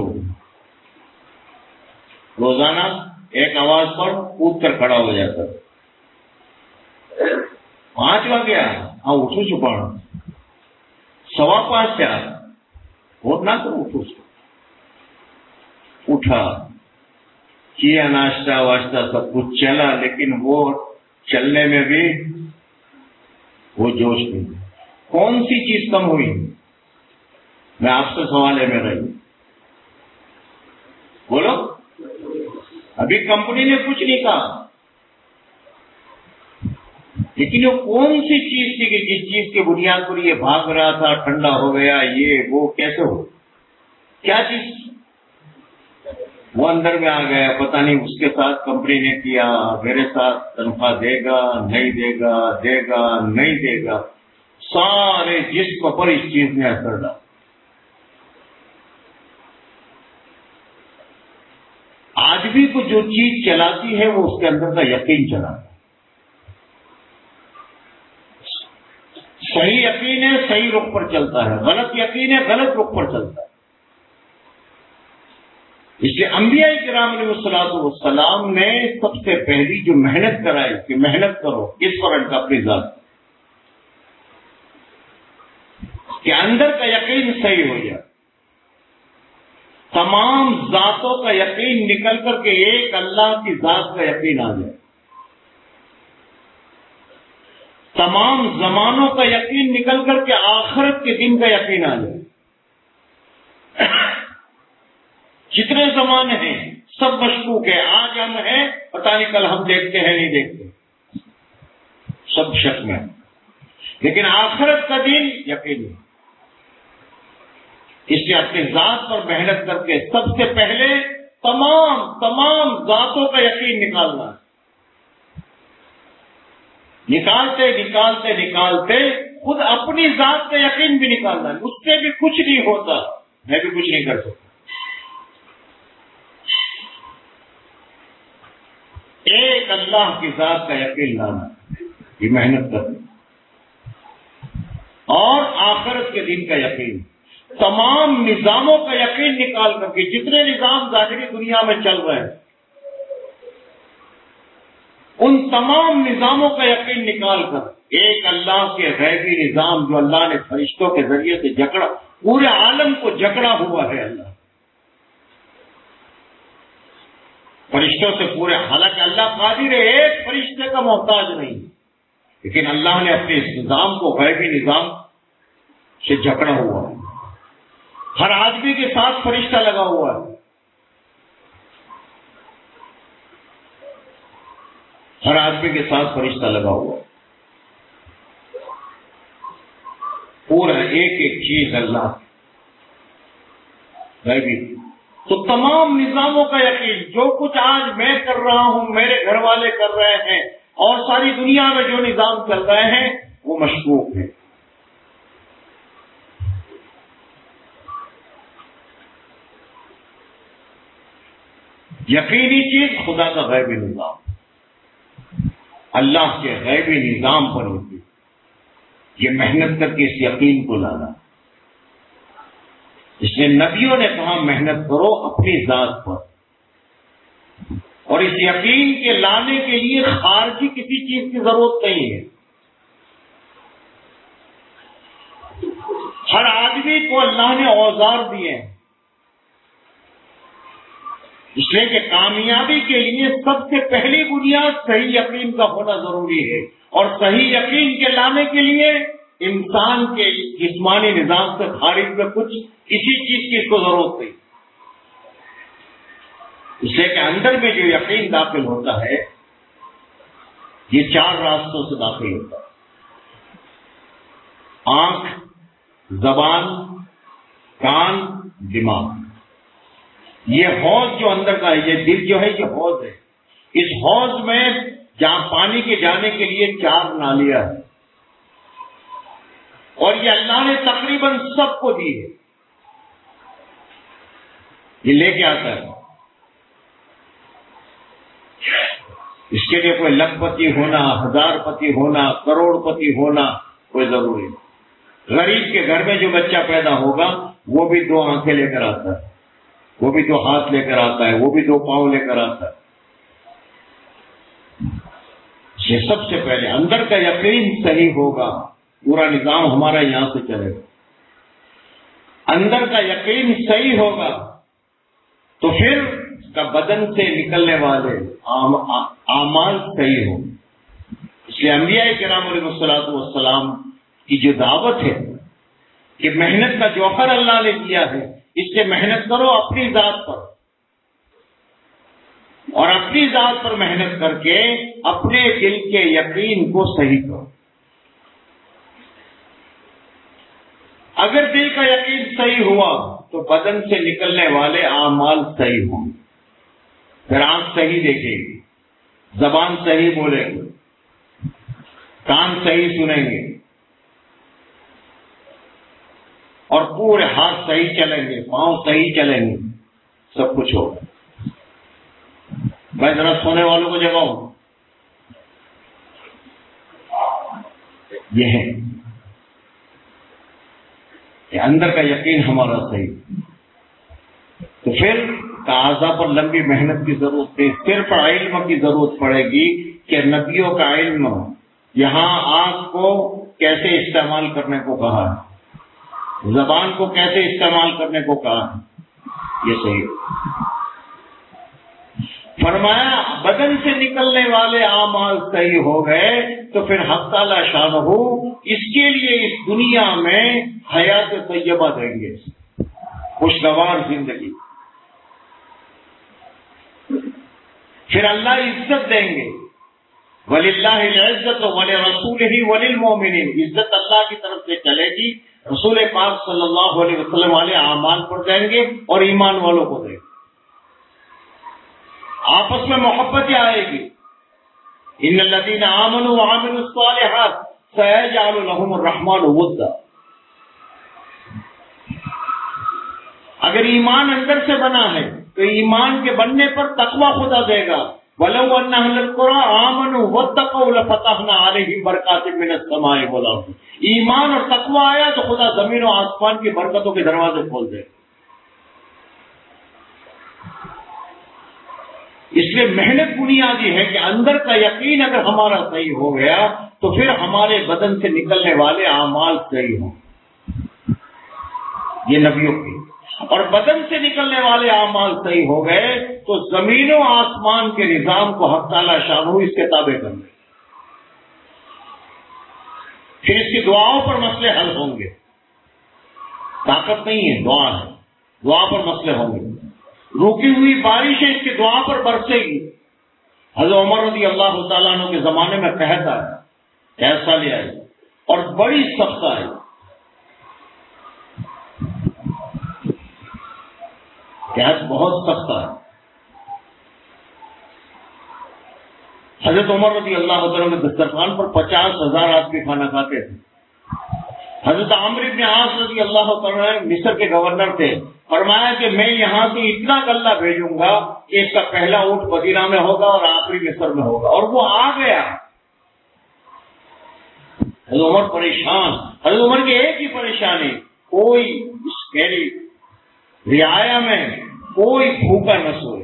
روزانہ ایک آواز پر اٹھ کر کھڑا ہو جاتا. પાંચ વાગ્યા હા ઉઠું છું પણ સવા પાંચ થયા और ना तो उठो उठा किया नाश्ता वाश्ता सब कुछ चला, लेकिन वो चलने में भी वो जोश नहीं। कौन सी चीज कम हुई? मैं आपसे सवाल है मेरा ही बोलो। अभी कंपनी ने कुछ नहीं कहा, लेकिन वो कौन सी चीज थी कि जिस चीज के बुनियाद पर ये भाग रहा था, ठंडा हो गया, ये वो कैसे हो, क्या चीज वो अंदर में आ गया? पता नहीं उसके साथ कंपनी ने किया, मेरे साथ तनख्वाह देगा नहीं देगा, देगा नहीं देगा, सारे जिस्म पर इस चीज ने असर डाला। आदमी को जो चीज चलाती है वो उसके अंदर का यकीन चलाता है। सही यकीन है सही रुख पर चलता है, गलत यकीन है गलत रुख पर चलता है। इसलिए अंबिया किराम अलैहिस्सलाम ने सबसे पहली जो मेहनत कराई कि मेहनत करो किस पर? अपनी जात के अंदर का यकीन सही हो जाए, तमाम जातों का यकीन निकल करके एक अल्लाह की जात का यकीन आ जाए, तमाम जमानों का यकीन निकल करके आखिरत के दिन का यकीन आ जाए। जितने जमाने हैं सब मशकूक है, आज हम हैं पता नहीं कल हम देखते हैं नहीं देखते, सब शक में, लेकिन आखिरत का दिन यकीन है। इसलिए अपनी जात पर मेहनत करके सबसे पहले तमाम तमाम जातों का यकीन निकालना है। निकालते निकालते निकालते खुद अपनी जात का यकीन भी निकालना है। उससे भी कुछ नहीं होता, मैं भी कुछ नहीं कर सकता। एक अल्लाह की जात का यकीन लाना, ये मेहनत करना, और आखिरत के दिन का यकीन, तमाम निजामों का यकीन निकाल करके, जितने निजाम जाहिरी दुनिया में चल रहे हैं उन तमाम निजामों का यकीन निकाल कर एक अल्लाह के गैबी निजाम जो अल्लाह ने फरिश्तों के जरिए से जकड़ा, पूरे आलम को जकड़ा हुआ है अल्लाह फरिश्तों से पूरे, हालांकि अल्लाह कादिर है, एक फरिश्ते का मोहताज नहीं, लेकिन अल्लाह ने अपने इस निजाम को गैबी निजाम से जकड़ा हुआ है। हर आदमी के साथ फरिश्ता लगा हुआ है, हर आदमी के साथ फरिश्ता लगा हुआ है, पूरा एक एक चीज अल्लाह गैबी। तो तमाम निजामों का यकीन, जो कुछ आज मैं कर रहा हूं, मेरे घर वाले कर रहे हैं, और सारी दुनिया में जो निजाम चल रहे हैं वो मशकूक है। यकीनी चीज खुदा का गैबी निजाम, अल्लाह के गैबी निजाम पर होती, ये मेहनत करके इस यकीन को लाना। इसलिए नबियों ने कहा मेहनत करो अपनी जात पर, और इस यकीन के लाने के लिए खारजी किसी चीज की जरूरत नहीं है। हर आदमी को अल्लाह ने औजार दिए हैं, इसलिए कि कामयाबी के लिए सबसे पहली बुनियाद सही यकीन का होना जरूरी है, और सही यकीन के लाने के लिए इंसान के जिस्मानी निजाम से खारिज में कुछ किसी चीज की इसको जरूरत नहीं। इसलिए कि अंदर में जो यकीन दाखिल होता है ये चार रास्तों से दाखिल होता है: आंख, जबान, कान, दिमाग। ये हौज जो अंदर का है, ये दिल जो है, ये हौज है। इस हौज में जहां पानी के जाने के लिए चार नालियां हैं, और ये अल्लाह ने तकरीबन सबको दी है। ये लेके आता है, इसके लिए कोई लखपति होना, हजारपति होना, करोड़पति होना कोई जरूरी नहीं। गरीब के घर में जो बच्चा पैदा होगा वो भी दो आंखें लेकर आता है, वो भी दो हाथ लेकर आता है, वो भी दो पांव लेकर आता है। یہ سب سے پہلے اندر کا یقین صحیح ہوگا، پورا نظام ہمارا یہاں سے چلے گا. اندر کا یقین صحیح ہوگا تو پھر کا بدن سے نکلنے والے اعمال صحیح ہوں. اس لیے انبیاء کرام علیہ الصلوۃ والسلام کی جو دعوت ہے کہ محنت کا جوہر اللہ نے دیا ہے، اس سے محنت کرو اپنی ذات پر، اور اپنی ذات پر محنت کر کے اپنے دل کے یقین کو صحیح کرو. اگر دل کا یقین صحیح ہوا تو بدن سے نکلنے والے اعمال صحیح ہوں گے. پھر آنکھ صحیح دیکھے گی، زبان صحیح بولے گی، کان صحیح سنیں گے، اور پورے ہاتھ صحیح چلیں گے، پاؤں صحیح چلیں گے، سب کچھ ہوگا. میں ذرا سونے والوں کو جگاؤں. یہ ہے کہ اندر کا یقین ہمارا صحیح. تو پھر اعضاء پر لمبی محنت کی ضرورت ہے. صرف علم کی ضرورت پڑے گی کہ نبیوں کا علم یہاں آنکھ کو کیسے استعمال کرنے کو کہا ہے، زبان کو کیسے استعمال کرنے کو کہا ہے، یہ صحیح ہے. فرمایا بدن سے نکلنے والے اعمال صحیح ہو گئے تو پھر حق تعالی شانہ اس کے لیے اس دنیا میں حیات طیبہ دیں گے، خوشگوار زندگی. پھر اللہ عزت دیں گے. وَلِلَّهِ الْعِزَّةُ وَلِرَسُولِهِ وَلِلْمُؤْمِنِينَ. عزت اللہ کی طرف سے چلے گی، رسول پاک صلی اللہ علیہ وسلم والے اعمال پر دیں گے اور ایمان والوں کو دیں گے. آپس میں محبت آئے گی. ان الذين آمنوا وعملوا الصالحات سيجعل لهم الرحمن ودا. اگر ایمان اندر سے بنا ہے تو ایمان کے بننے پر تقوی خدا دے گا. ولو ان اهل القرى آمنوا واتقوا لفتحنا عليهم برکات من السماء والارض. ایمان اور تقوی آیا تو خدا زمین و آسمان کی برکتوں کے دروازے کھول دے. اس لیے محنت بنیادی ہے کہ اندر کا یقین اگر ہمارا صحیح ہو گیا تو پھر ہمارے بدن سے نکلنے والے اعمال صحیح ہوں. یہ نبیوں کی. اور بدن سے نکلنے والے اعمال صحیح ہو گئے تو زمین و آسمان کے نظام کو حق تعالی شانہ اس کے تابع کر لیں. پھر اس کی دعاؤں پر مسئلے حل ہوں گے. طاقت نہیں ہے، دعا ہے، دعا پر مسئلے ہوں گے. روکی ہوئی بارش اس کی دعا پر برسے گی. حضرت عمر رضی اللہ تعالیٰ عنہ کے زمانے میں قحط آیا، قحط سالی آئی اور بڑی سخت آئی. قحط بہت سخت آئی. حضرت عمر رضی اللہ تعالیٰ کے دسترخوان پر پچاس ہزار آدمی کھانا کھاتے تھے. حضرت عمرو بن عاص رضی اللہ تعالیٰ مصر کے گورنر تھے. فرمایا کہ میں یہاں سے اتنا غلہ بھیجوں گا کہ اس کا پہلا اونٹ مدینہ میں ہوگا اور آخری مصر میں ہوگا. اور وہ آ گیا. حضرت عمر پریشان. حضرت عمر کی ایک ہی پریشانی، کوئی میری رعایا میں کوئی بھوکا نہ سوئے.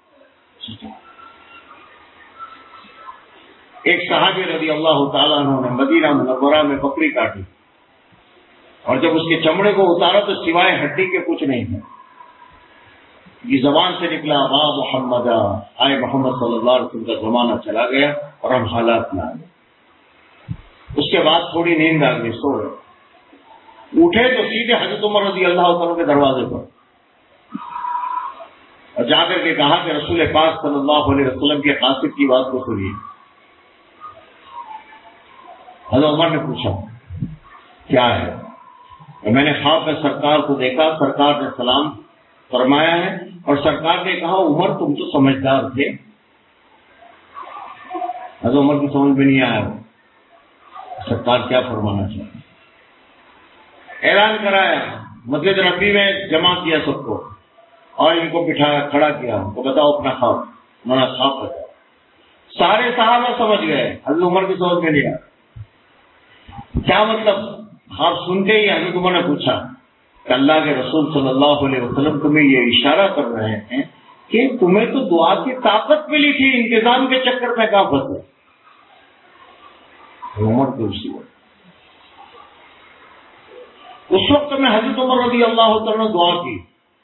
ایک صحابی رضی اللہ تعالیٰ عنہ نے مدینہ منورہ میں بکری کاٹی اور جب اس کے چمڑے کو اتارا تو سوائے ہڈی کے کچھ نہیں تھا. یہ زبان سے نکلا با محمد، آئے محمد صلی اللہ علیہ وسلم کا زمانہ چلا گیا اور ہم حالات میں آ گئے. اس کے بعد تھوڑی نیند آ گئی، سو گئے. اٹھے تو سیدھے حضرت عمر رضی اللہ تعالیٰ کے دروازے پر اور جا کر کے کہا کہ رسول پاک صلی اللہ علیہ وسلم کے قاصد کی بات کو سنیے. حضرت عمر نے پوچھا کیا ہے؟ میں نے خواب میں سرکار کو دیکھا، سرکار نے سلام فرمایا ہے اور سرکار نے کہا عمر تم تو سمجھدار تھے. حضرت عمر کی سمجھ میں نہیں آیا سرکار کیا فرمانا چاہتے. اعلان کرایا، مسجد نبوی میں جمع کیا سب کو اور ان کو بٹھایا، کھڑا کیا، ان کو بتاؤ اپنا خواب. انہوں نے خواب بتایا. سارے صحابہ سمجھ گئے، حضرت عمر کی سمجھ میں نہیں آیا کیا مطلب. خواب سنتے ہی حضرت عمر نے پوچھا کہ اللہ کے رسول صلی اللہ علیہ وسلم تمہیں یہ اشارہ کر رہے ہیں کہ تمہیں تو دعا کی طاقت ملی تھی، انتظام کے چکر میں کہاں پھنسے. عمر کو اسی وقت اس وقت میں حضرت عمر رضی اللہ تعالیٰ نے دعا کی.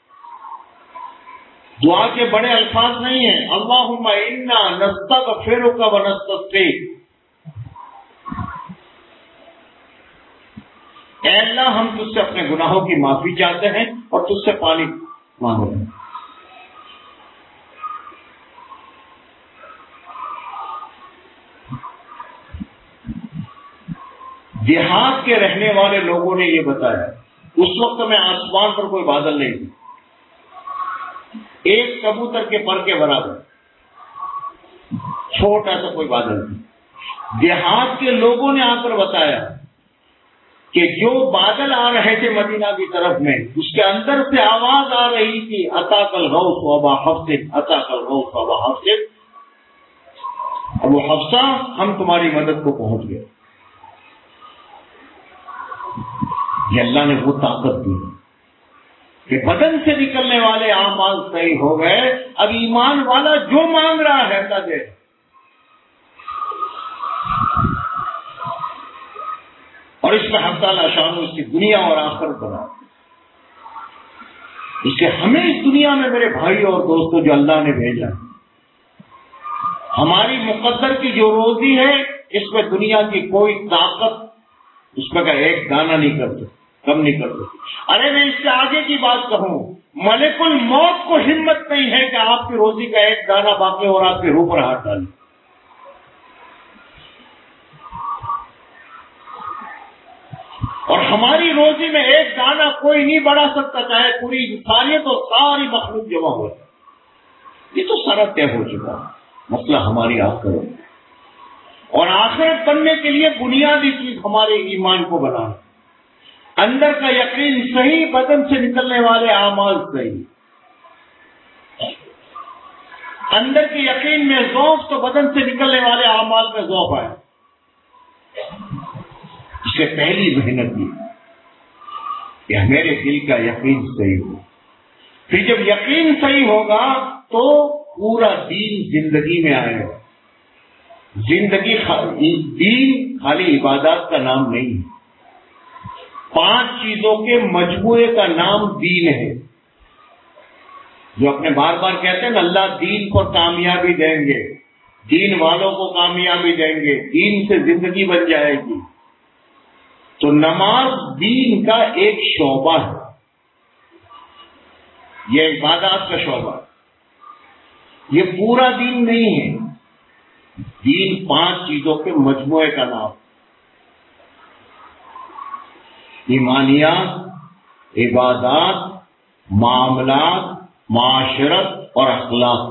دعا کے بڑے الفاظ نہیں ہیں. اللہم انا نستغفرک و نستغفرک، اے اللہ ہم تجھ سے اپنے گناہوں کی معافی چاہتے ہیں اور تجھ سے پانی مانگتے ہیں. دیہات کے رہنے والے لوگوں نے یہ بتایا اس وقت میں آسمان پر کوئی بادل نہیں تھی، ایک کبوتر کے پر کے برابر چھوٹا سا کوئی بادل نہیں. دیہات کے لوگوں نے آ کر بتایا کہ جو بادل آ رہے تھے مدینہ کی طرف میں، اس کے اندر سے آواز آ رہی تھی عطا کل غوث وبا حفص، عطا کل غوث وبا حفص، ابو حفصہ ہم تمہاری مدد کو پہنچ گئے. یہ اللہ نے وہ طاقت دی کہ بدن سے نکلنے والے اعمال صحیح ہو گئے. اب ایمان والا جو مانگ رہا ہے اللہ دے. اور اس میں حق تعالی شان اس کی دنیا اور آخرت بنا. اس سے ہمیں اس دنیا میں میرے بھائی اور دوستوں جو اللہ نے بھیجا، ہماری مقدر کی جو روزی ہے اس میں دنیا کی کوئی طاقت اس میں کا ایک دانہ نہیں کرتے، کم نہیں کرتے. ارے میں اس سے آگے کی بات کہوں، ملک الموت کو ہمت نہیں ہے کہ آپ کی روزی کا ایک دانہ باقی اور آپ کے روح پر ہاتھ ڈالے. اور ہماری روزی میں ایک دانہ کوئی نہیں بڑھا سکتا، چاہے پوری انسانیت اور ساری مخلوق جمع ہو جائے. یہ تو سارا طے ہو چکا. مسئلہ ہماری آخرت، اور آخرت بننے کے لیے بنیادی چیز ہمارے ایمان کو بنانا، اندر کا یقین صحیح، بدن سے نکلنے والے اعمال صحیح. اندر کے یقین میں ذوق تو بدن سے نکلنے والے اعمال میں ذوق آئے. اس سے پہلی محنت یہ کہ میرے دل کا یقین صحیح ہو. پھر جب یقین صحیح ہوگا تو پورا دین زندگی میں آئے گا. زندگی دین خالی عبادات کا نام نہیں ہے، پانچ چیزوں کے مجموعے کا نام دین ہے. جو اپنے بار بار کہتے ہیں نا اللہ دین کو کامیابی دیں گے، دین والوں کو کامیابی دیں گے، دین سے زندگی بن جائے گی. تو نماز دین کا ایک شعبہ ہے، یہ عبادات کا شعبہ ہے، یہ پورا دین نہیں ہے. دین پانچ چیزوں کے مجموعے کا نام، ایمانیات، عبادات، معاملات، معاشرت اور اخلاق.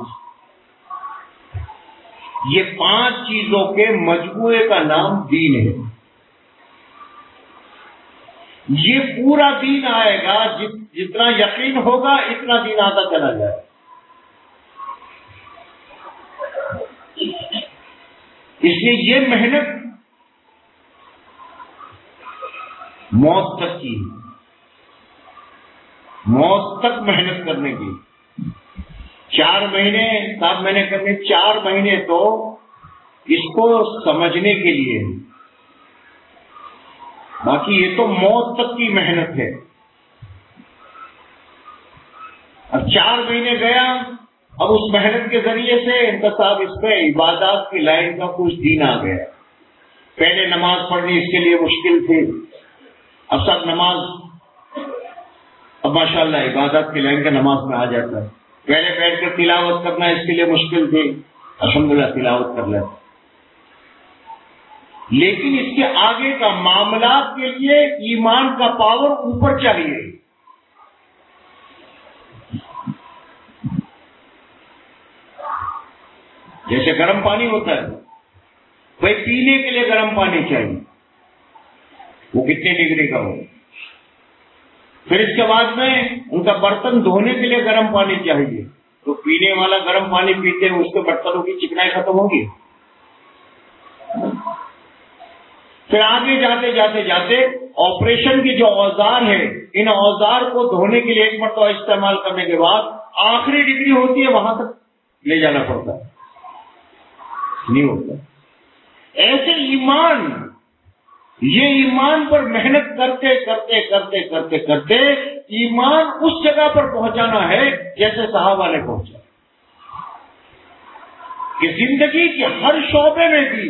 یہ پانچ چیزوں کے مجموعے کا نام دین ہے. یہ پورا دین آئے گا، جتنا یقین ہوگا اتنا دین آتا چلا جائے. اس لیے یہ محنت موت تک کی، موت تک محنت کرنے کی. چار مہینے سات مہینے کرنے، چار مہینے تو اس کو سمجھنے کے لیے، باقی یہ تو موت تک کی محنت ہے. اب چار مہینے گیا، اب اس محنت کے ذریعے سے انتصاب اس پہ عبادات کی لائن کا کچھ دین آ گیا. پہلے نماز پڑھنی اس کے لیے مشکل تھی، اب سب نماز، اب ماشاءاللہ عبادت کی لائن کا نماز میں آ جاتا ہے. پہلے بیٹھ کر تلاوت کرنا اس کے لیے مشکل تھی، الحمدللہ تلاوت کر لیتا. لیکن اس کے آگے کا معاملات کے لیے ایمان کا پاور اوپر چاہیے. جیسے گرم پانی ہوتا ہے، بھائی پینے کے لیے گرم پانی چاہیے، وہ کتنے ڈگری کا ہو. پھر اس کے بعد میں ان کا برتن دھونے کے لیے گرم پانی چاہیے، تو پینے والا گرم پانی پیتے ہیں اس کے برتنوں کی چکنائی ختم ہوگی. پھر آگے جاتے جاتے جاتے آپریشن کی جو اوزار ہے، ان اوزار کو دھونے کے لیے ایک مرتبہ استعمال کرنے کے بعد آخری ڈگری ہوتی ہے وہاں تک لے جانا پڑتا ہے، نہیں ہوتا. ایسے ایمان یہ ایمان پر محنت کرتے کرتے کرتے کرتے کرتے ایمان اس جگہ پر پہنچانا ہے جیسے صحابہ نے پہنچا کہ زندگی کے ہر شعبے میں بھی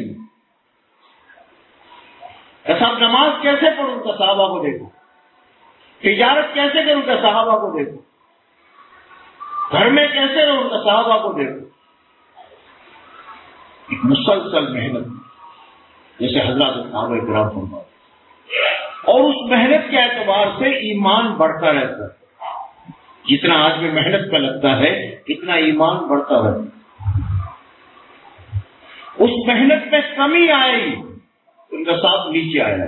صاحب نماز کیسے پڑھوں کا صحابہ کو دیکھو، تجارت کیسے کروں کا صحابہ کو دیکھو، گھر میں کیسے رہوں کا صحابہ کو دیکھو. ایک مسلسل محنت جیسے حضرات صحابہ کرام فرماتے، اور اس محنت کے اعتبار سے ایمان بڑھتا رہتا ہے. جتنا آج میں محنت کا لگتا ہے اتنا ایمان بڑھتا رہتا ہے. اس محنت میں کمی آئی ان کا ساتھ نیچے آیا.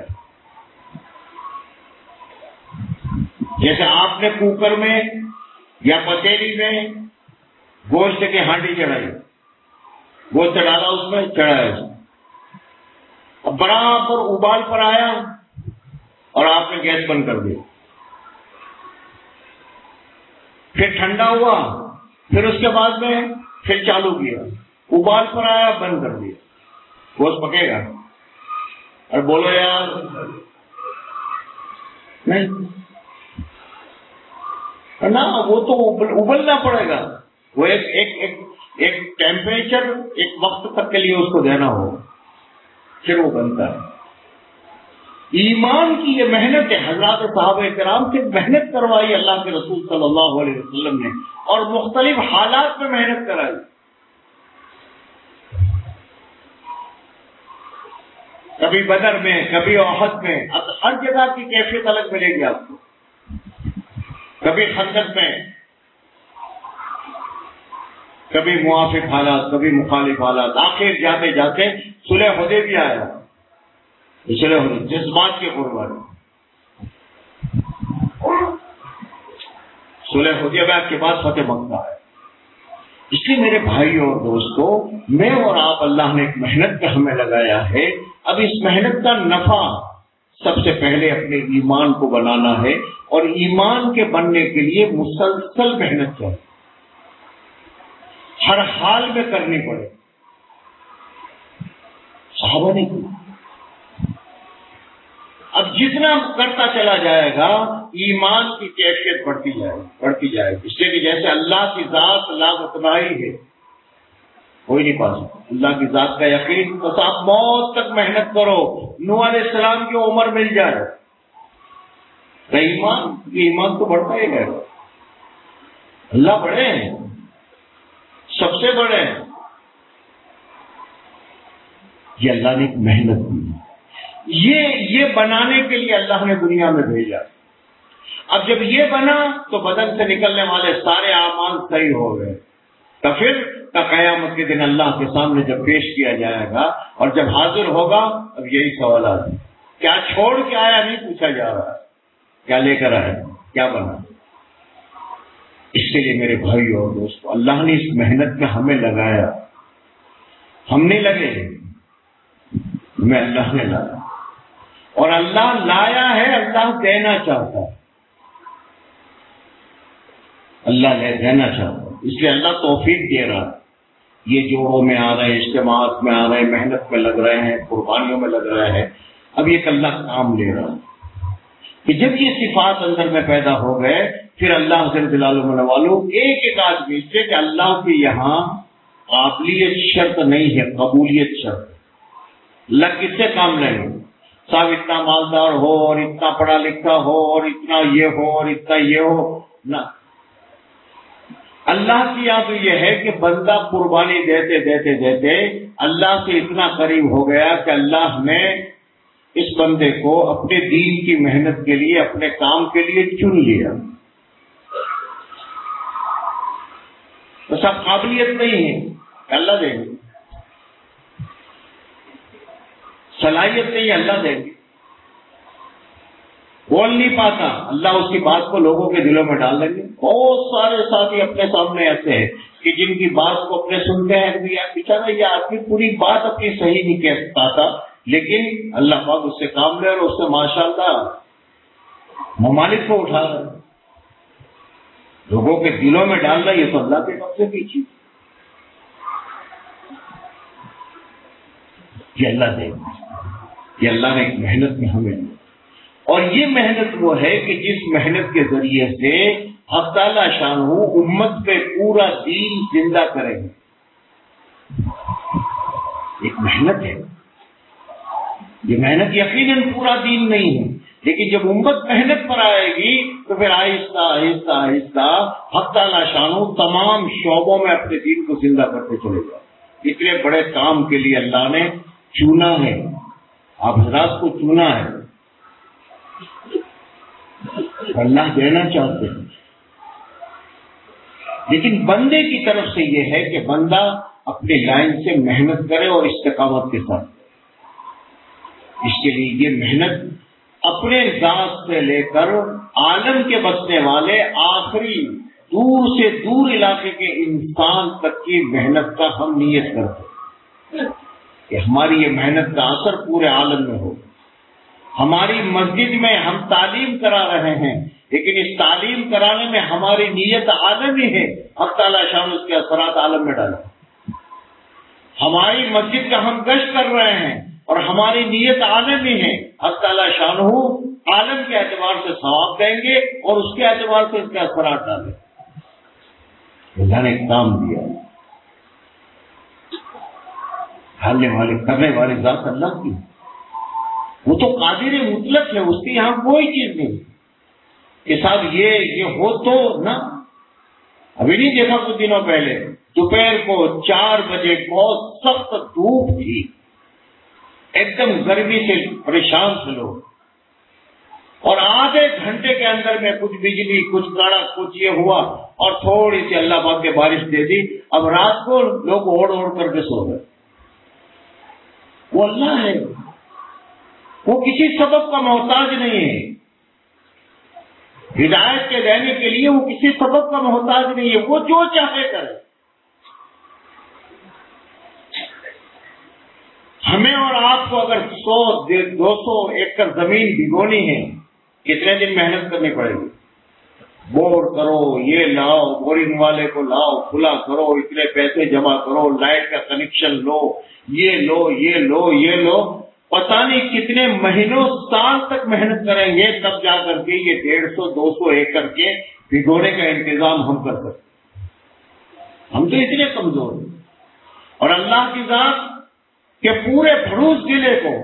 جیسے آپ نے کوکر میں یا پتیلی میں گوشت کی ہانڈی چڑھائی، گوشت ڈالا اس میں چڑھایا، اب برابر ابال پر آیا اور آپ نے گیس بند کر دیا. پھر ٹھنڈا ہوا، پھر اس کے بعد میں پھر چالو کیا، ابال پر آیا بند کر دیا. گوشت پکے گا؟ اور بولو یار نہیں نا، وہ تو ابلنا پڑے گا. وہ ایک ایک ایک ایک ٹیمپریچر ایک وقت تک کے لیے اس کو دینا ہوگا، پھر وہ بنتا ہے. ایمان کی یہ محنت ہے. حضرات صحابہ کرام سے محنت کروائی اللہ کے رسول صلی اللہ علیہ وسلم نے، اور مختلف حالات میں محنت کرائی. کبھی بدر میں، کبھی احد میں، اب ہر جگہ کی کیفیت الگ ملے گی آپ کو. کبھی خندق میں، کبھی موافق حالات، کبھی مخالف حالات. آخر جاتے جاتے صلح حدیبیہ آیا. صلح حدیبیہ جس بات کے قربانی، صلح حدیبیہ کے بعد فتح مکہ ہے. اس لیے میرے بھائی اور دوستو، میں اور آپ، اللہ نے ایک محنت کا ہمیں لگایا ہے. اب اس محنت کا نفع سب سے پہلے اپنے ایمان کو بنانا ہے، اور ایمان کے بننے کے لیے مسلسل محنت چاہیے، ہر حال میں کرنی پڑے. صحابہ نے کی. اب جتنا کرتا چلا جائے گا ایمان کی کیفیت بڑھتی جائے گی بڑھتی جائے گی. اس لیے کہ جیسے اللہ کی ذات لا متناہی ہے، کوئی نہیں پا سکتا. اللہ کی ذات کا یقین، بس آپ موت تک محنت کرو، نوح علیہ السلام کی عمر مل جائے، تو ایمان ایمان تو بڑھتا ہی گئے. اللہ بڑے ہیں، سب سے بڑے ہیں. یہ اللہ نے ایک محنت کی، یہ یہ بنانے کے لیے اللہ نے دنیا میں بھیجا. اب جب یہ بنا تو بدن سے نکلنے والے سارے اعمال صحیح ہو گئے. تو پھر قیامت کے دن اللہ کے سامنے جب پیش کیا جائے گا اور جب حاضر ہوگا، اب یہی سوالات ہیں. کیا چھوڑ کے آیا نہیں پوچھا جا رہا ہے، کیا لے کر آیا، کیا بنا. اس کے لیے میرے بھائی اور دوستو، اللہ نے اس محنت میں ہمیں لگایا. ہم نہیں لگے، میں اللہ نے لایا، اور اللہ لایا ہے، اللہ دینا چاہتا ہے. اللہ نے دینا چاہتا ہے، اس لیے اللہ توفیق دے رہا ہے. یہ جوڑوں میں آ رہے ہیں، اجتماعات میں آ رہے ہیں، محنت میں لگ رہے ہیں، قربانیوں میں لگ رہے ہیں. اب یہ اللہ کام لے رہا ہے کہ جب یہ صفات اندر میں پیدا ہو گئے، پھر اللہ جل جلالہ والو ایک ایک آدمی سے کہ اللہ کے یہاں قابلیت شرط نہیں ہے، قبولیت شرط. اللہ کس سے کام لیں گے؟ صاحب اتنا مالدار ہو اور اتنا پڑھا لکھا ہو اور اتنا یہ ہو اور اتنا یہ ہو نہ. اللہ کی یاد تو یہ ہے کہ بندہ قربانی دیتے دیتے دیتے اللہ سے اتنا قریب ہو گیا کہ اللہ نے اس بندے کو اپنے دین کی محنت کے لیے، اپنے کام کے لیے چن لیا. تو سب قابلیت نہیں ہے، اللہ دیں گے. صلاحیت نہیں، اللہ دیں گے. بول نہیں پاتا، اللہ اس کی بات کو لوگوں کے دلوں میں ڈال دیں گے. بہت سارے ساتھی اپنے سامنے ایسے ہیں کہ جن کی بات کو اپنے سنتے ہیں کہ یار بیچارہ یہ آدمی پوری بات اپنی صحیح نہیں کہہ پاتا، لیکن اللہ پاک اس سے کام لے اور اس سے ماشاءاللہ ممالک کو اٹھا رہا ہے، لوگوں کے دلوں میں ڈال رہا ہے. یہ تو اللہ کے قبضے کی چیز، یہ اللہ دے گا. یہ اللہ نے ایک محنت میں ہمیں دی، اور یہ محنت وہ ہے کہ جس محنت کے ذریعے سے حق تعالی شانہ امت پہ پورا دین زندہ کریں گے. ایک محنت ہے، یہ محنت یقیناً پورا دین نہیں ہے، لیکن جب امت محنت پر آئے گی تو پھر آہستہ آہستہ آہستہ حق تعالی شانہ تمام شعبوں میں اپنے دین کو زندہ کرتے چلے گا. اتنے بڑے کام کے لیے اللہ نے چنا ہے، آپ حضرات کو چنا ہے، اللہ دینا چاہتے ہیں، لیکن بندے کی طرف سے یہ ہے کہ بندہ اپنی لائن سے محنت کرے اور استقامت کے ساتھ. اس کے لیے یہ محنت اپنے ذات سے لے کر عالم کے بسنے والے آخری دور سے دور علاقے کے انسان تک کی محنت کا ہم نیت کرتے کہ ہماری یہ محنت کا اثر پورے عالم میں ہو. ہماری مسجد میں ہم تعلیم کرا رہے ہیں، لیکن اس تعلیم کرانے میں ہماری نیت عالمی ہے، حق تعالی شان اس کے اثرات عالم میں ڈالیں. ہماری مسجد کا ہم گشت کر رہے ہیں اور ہماری نیت عالمی ہے، حق تعالی شانہ عالم کے اعتبار سے ثواب دیں گے اور اس کے اعتبار سے اس کے اثرات ڈالیں. اللہ نے ایک کام دیا، ڈالنے والے کرنے والے ذات اللہ کی، وہ تو قادر مطلق ہے، اس کی یہاں کوئی چیز نہیں کہ صاحب یہ یہ ہو تو نا. ابھی نہیں دیکھا کچھ دنوں پہلے دوپہر کو چار بجے کو سخت دھوپ تھی، ایک دم گرمی سے پریشان تھے لوگ، اور آدھے گھنٹے کے اندر میں کچھ بجلی کچھ کڑک کچھ یہ ہوا اور تھوڑی سی اللہ پاک کے بارش دے دی. اب رات کو لوگ اوڑ اوڑ کر کے سو گئے. وہ اللہ ہے، وہ کسی سبب کا محتاج نہیں ہے، ہدایت کے دینے کے لیے وہ کسی سبب کا محتاج نہیں ہے، وہ جو چاہے کرے. ہمیں اور آپ کو اگر سو دو سو ایکڑ زمین بھگونی ہے، کتنے دن محنت کرنی پڑے گی؟ بور کرو، یہ لاؤ، بورنگ والے کو لاؤ، کھلا کرو، اتنے پیسے جمع کرو، لائٹ کا کنیکشن لو، یہ لو یہ لو یہ لو، پتہ نہیں کتنے مہینوں سال تک محنت کریں گے، تب جا کر کے یہ ڈیڑھ سو دو سو ایکڑ کے بھگونے کا انتظام ہم کر سکتے. ہم تو اتنے کمزور ہیں. اور اللہ کی ذات کہ پورے بھروس ضلع کو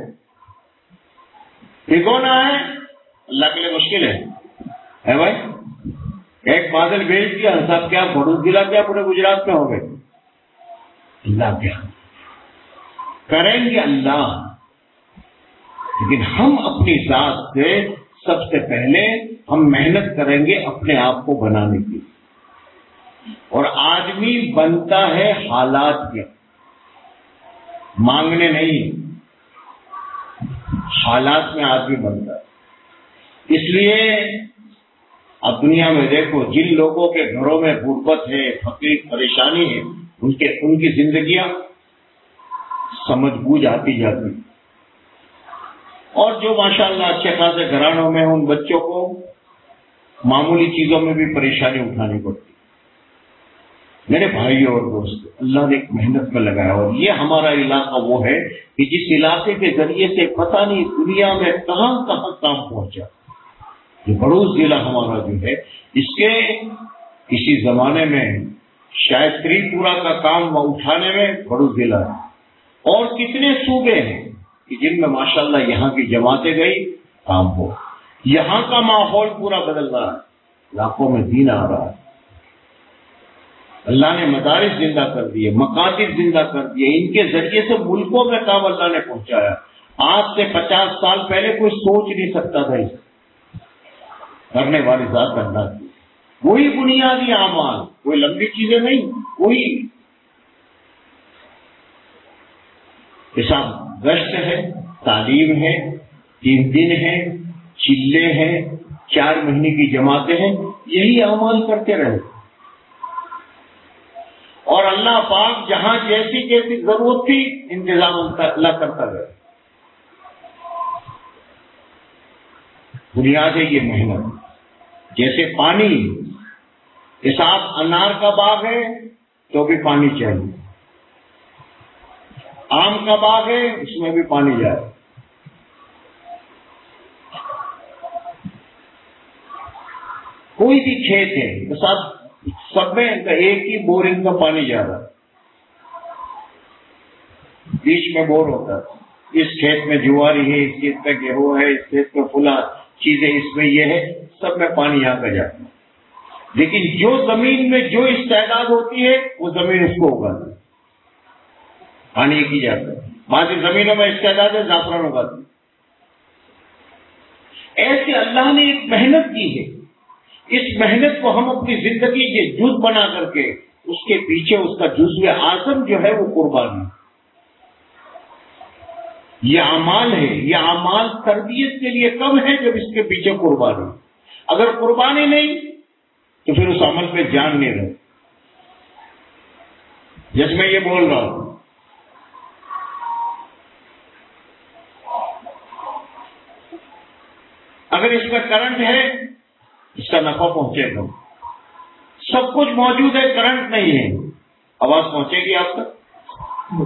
بھگونا ہے اللہ کے لیے مشکل ہے ہے بھائی. ایک بادل بھیج دیا صاحب، کیا بھروس ضلع کیا پورے گجرات میں ہو گئے؟ اللہ کیا کریں گے اللہ. لیکن ہم اپنی ذات سے سب سے پہلے ہم محنت کریں گے اپنے آپ کو بنانے کی. اور آدمی بنتا ہے حالات کے، مانگنے نہیں، حالات میں آدمی بنتا ہے. اس لیے اب دنیا میں دیکھو جن لوگوں کے گھروں میں غربت ہے، فقیر، پریشانی ہے، ان کے ان کی زندگیاں سمجھ بوجھ آتی جاتی. اور جو ماشاءاللہ اچھے خاصے گھرانوں میں ان بچوں کو معمولی چیزوں میں بھی پریشانی اٹھانی پڑتی. میرے بھائی اور دوست، اللہ نے ایک محنت میں لگایا، اور یہ ہمارا علاقہ وہ ہے کہ جس علاقے کے ذریعے سے پتہ نہیں دنیا میں کہاں کہاں کام پہنچا. یہ بڑوس ضلع ہمارا جو ہے، اس کے کسی زمانے میں شاید تری پورا کا کام اٹھانے میں بڑوس ضلع ہے. اور کتنے صوبے ہیں کہ جن میں ماشاءاللہ یہاں کی جماعتیں گئی کام ہو. یہاں کا ماحول پورا بدل رہا ہے، علاقوں میں دین آ رہا ہے. اللہ نے مدارس زندہ کر دیے، مکاتب زندہ کر دیے، ان کے ذریعے سے ملکوں میں کام اللہ نے پہنچایا. آج سے پچاس سال پہلے کوئی سوچ نہیں سکتا تھا اس کرنے والی ذات اللہ کی. وہی بنیادی اعمال، کوئی لمبی چیزیں نہیں، وہی حساب گشت ہے، تعلیم ہے، تین دن ہے، چلے ہیں، چار مہینے کی جماعتیں ہیں، یہی اعمال کرتے رہے. اور اللہ پاک جہاں جیسی جیسی ضرورت تھی انتظام اللہ کرتا گیا. بنیاد ہے یہ محنت. جیسے پانی، حساب انار کا باغ ہے تو بھی پانی چاہیے، آم کا باغ ہے اس میں بھی پانی جائے. کوئی بھی کھیت ہے تو سب سب میں ایک ہی بورنگ کا پانی جا رہا ہے، بیچ میں بور ہوتا ہے، اس کھیت میں جواری ہے، اس کھیت میں گیہوں ہے، اس کھیت میں فلاں چیزیں، اس میں یہ ہے، سب میں پانی یہاں کا جاتا ہے۔ لیکن جو زمین میں جو استعداد ہوتی ہے وہ زمین اس کو اگاتی ہے، پانی ایک ہی جاتا ہے۔ بعض زمینوں میں استعداد ہے، زعفران اگاتی ہے۔ ایسے اللہ نے ایک محنت کی ہے، اس محنت کو ہم اپنی زندگی کے جز بنا کر کے اس کے پیچھے اس کا جزو اعظم جو ہے وہ قربانی، یہ اعمال ہے، یہ اعمال تربیت کے لیے کم ہے جب اس کے پیچھے قربانی۔ اگر قربانی نہیں تو پھر اس عمل پہ جان نہیں رہے۔ جیسے میں یہ بول رہا ہوں، اگر اس میں کرنٹ ہے اس کا نفع پہنچے گا، سب کچھ موجود ہے، کرنٹ نہیں ہے، آواز پہنچے گی آپ تک؟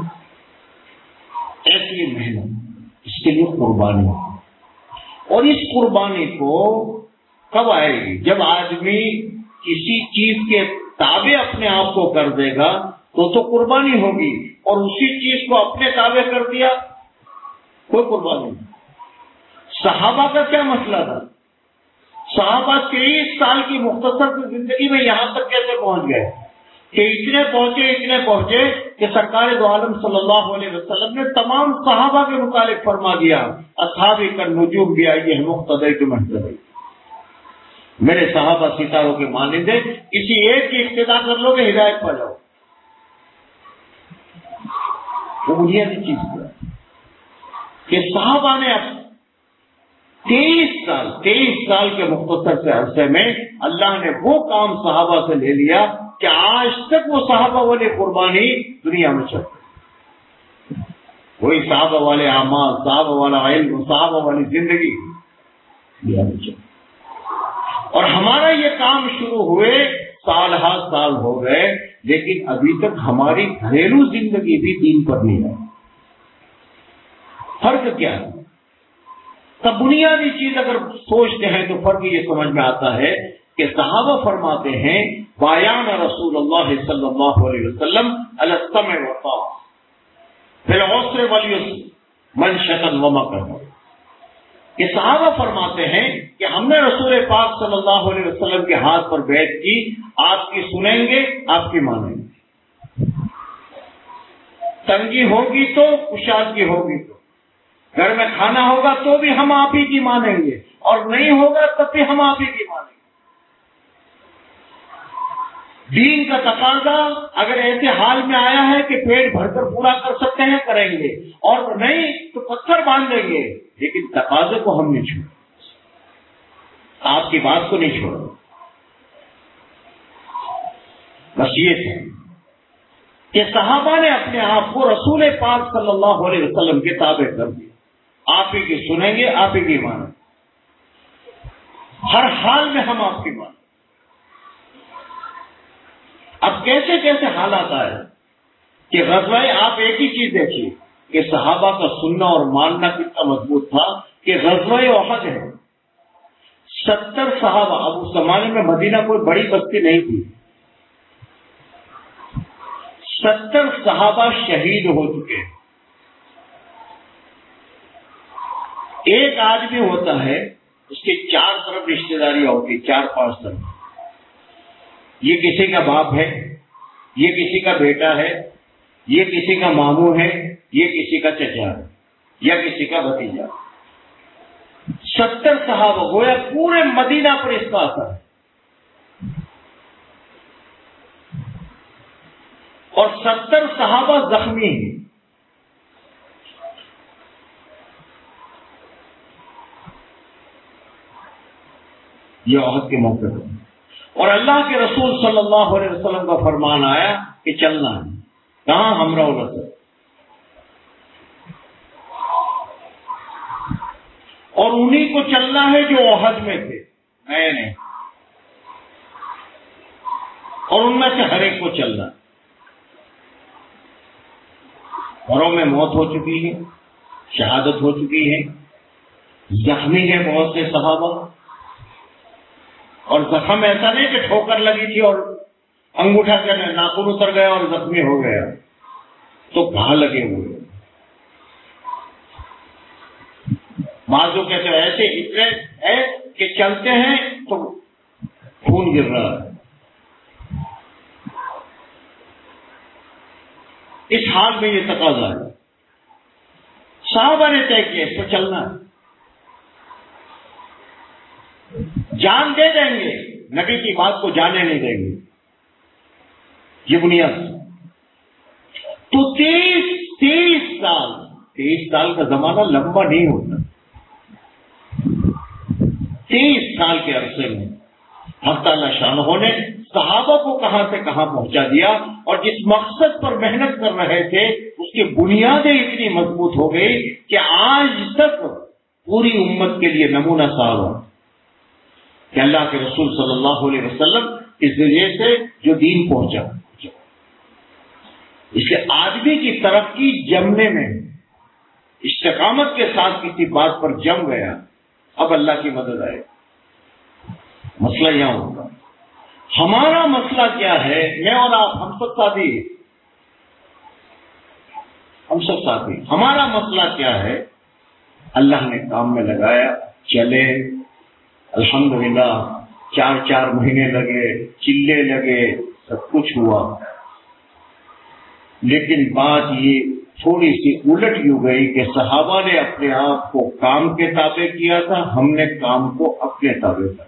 ایسی محنت، اس کے لیے قربانی، اور اس قربانی کو کب آئے گی؟ جب آدمی کسی چیز کے تابع اپنے آپ کو کر دے گا تو تو قربانی ہوگی، اور اسی چیز کو اپنے تابع کر دیا کوئی قربانی نہیں۔ صحابہ کا کیا مسئلہ تھا؟ صحابہ تیئیس سال کی مختصر زندگی میں یہاں تک کیسے پہنچ گئے کہ اتنے پہنچے اتنے پہنچے کہ سرکار دو عالم صلی اللہ علیہ وسلم نے تمام صحابہ کے متعلق فرما دیا، اصحابی کا نجوم بھی آئی ہے مقتدی کے محتوی، میرے صحابہ ستاروں کے مانند ہیں، کسی ایک کی اقتدا کر لو گے ہدایت پا جاؤ۔ وہ بنیادی چیز ہے کہ صحابہ نے تیئیس سال تیئیس سال کے مختصر سے عرصے میں اللہ نے وہ کام صحابہ سے لے لیا کہ آج تک وہ صحابہ والی قربانی دنیا میں چلتی، وہی صحابہ والے اعمال، صحابہ والا علم، صحابہ والی زندگی دنیا میں چلتی۔ اور ہمارا یہ کام شروع ہوئے سال ہر سال ہو گئے، لیکن ابھی تک ہماری گھریلو زندگی بھی دین پر نہیں ہے۔ فرق کیا ہے؟ تب بنیادی چیز اگر سوچتے ہیں تو فرق یہ سمجھ میں آتا ہے کہ صحابہ فرماتے ہیں بایان رسول اللہ صلی اللہ علیہ وسلم علی السمع والطاعہ فی العسر والیسر منشطا ومکرا، کہ صحابہ فرماتے ہیں کہ ہم نے رسول پاک صلی اللہ علیہ وسلم کے ہاتھ پر بیعت کی، آپ کی سنیں گے، آپ کی مانیں گے، تنگی ہوگی تو، کشادگی ہوگی تو، گھر میں کھانا ہوگا تو بھی ہم آپ ہی کی مانیں گے، اور نہیں ہوگا تب بھی ہم آپ ہی کی مانیں گے۔ دین کا تقاضا اگر ایسے حال میں آیا ہے کہ پیٹ بھر کر پورا کر سکتے ہیں کریں گے، اور نہیں تو پتھر باندھ دیں گے، لیکن تقاضے کو ہم نہیں چھوڑیں، آپ کی بات کو نہیں چھوڑیں۔ بس یہ ہے کہ صحابہ نے اپنے آپ کو رسول پاک صلی اللہ علیہ وسلم کے تابع کر دیا، آپ ہی کی سنیں گے، آپ ہی کی مانیں، ہر حال میں ہم آپ کی مانیں۔ اب کیسے کیسے حالات آئے کہ غزوہ، آپ ایک ہی چیز دیکھیے کہ صحابہ کا سننا اور ماننا کتنا مضبوط تھا کہ غزوہ احد ہے، ستر صحابہ، اب اس زمانے میں مدینہ کوئی بڑی بستی نہیں تھی، ستر صحابہ شہید ہو چکے ہیں۔ ایک آدمی ہوتا ہے اس کے چار طرف رشتے داریاں ہوتی، چار پانچ طرف، یہ کسی کا باپ ہے، یہ کسی کا بیٹا ہے، یہ کسی کا ماموں ہے، یہ کسی کا چچا ہے، یا کسی کا بھتیجا۔ ستر صحابہ، گویا پورے مدینہ پر اس کا اثر ہے، اور ستر صحابہ زخمی ہیں۔ یہ احد کے موقع پر، اور اللہ کے رسول صلی اللہ علیہ وسلم کا فرمان آیا کہ چلنا ہے، کہاں؟ ہمراہ الاسد، اور انہی کو چلنا ہے جو احد میں تھے، نئے نئے، اور ان میں سے ہر ایک کو چلنا۔ گھروں میں موت ہو چکی ہے، شہادت ہو چکی ہے، زخمی ہیں بہت سے صحابہ، اور زخم ایسا نہیں کہ ٹھوکر لگی تھی اور انگوٹھا کے ناخن اتر گیا اور زخمی ہو گیا، تو گھا لگے ہوئے. بعضوں کہتے ہیں ایسے اتنے ہے کہ چلتے ہیں تو خون گر رہا ہے. اس حال میں یہ تقاضا ہے. صحابہ نے طے کیا اس پر چلنا ہے. جان دے دیں گے، نبی کی بات کو جانے نہیں دیں گے. یہ بنیاد. تو تیس تیس سال تیس سال کا زمانہ لمبا نہیں ہوتا. تیس سال کے عرصے میں حق تعالی شانہ نے صحابہ کو کہاں سے کہاں پہنچا دیا، اور جس مقصد پر محنت کر رہے تھے اس کی بنیادیں اتنی مضبوط ہو گئی کہ آج تک پوری امت کے لیے نمونہ صحابہ کہ اللہ کے رسول صلی اللہ علیہ وسلم اس ذریعے سے جو دین پہنچا. اس لیے آدمی کی ترقی جمنے میں، استقامت کے ساتھ کسی بات پر جم گیا، اب اللہ کی مدد آئے. مسئلہ یہاں ہوگا. ہمارا مسئلہ کیا ہے؟ میں اور آپ ہم سب ساتھی ہم سب ساتھی ہمارا مسئلہ کیا ہے؟ اللہ نے کام میں لگایا، چلے الحمدللہ، چار چار مہینے لگے، چلے لگے، سب کچھ ہوا. لیکن بات یہ تھوڑی سی الٹ یوں گئی کہ صحابہ نے اپنے آپ کو کام کے تابع کیا تھا، ہم نے کام کو اپنے تابع کیا.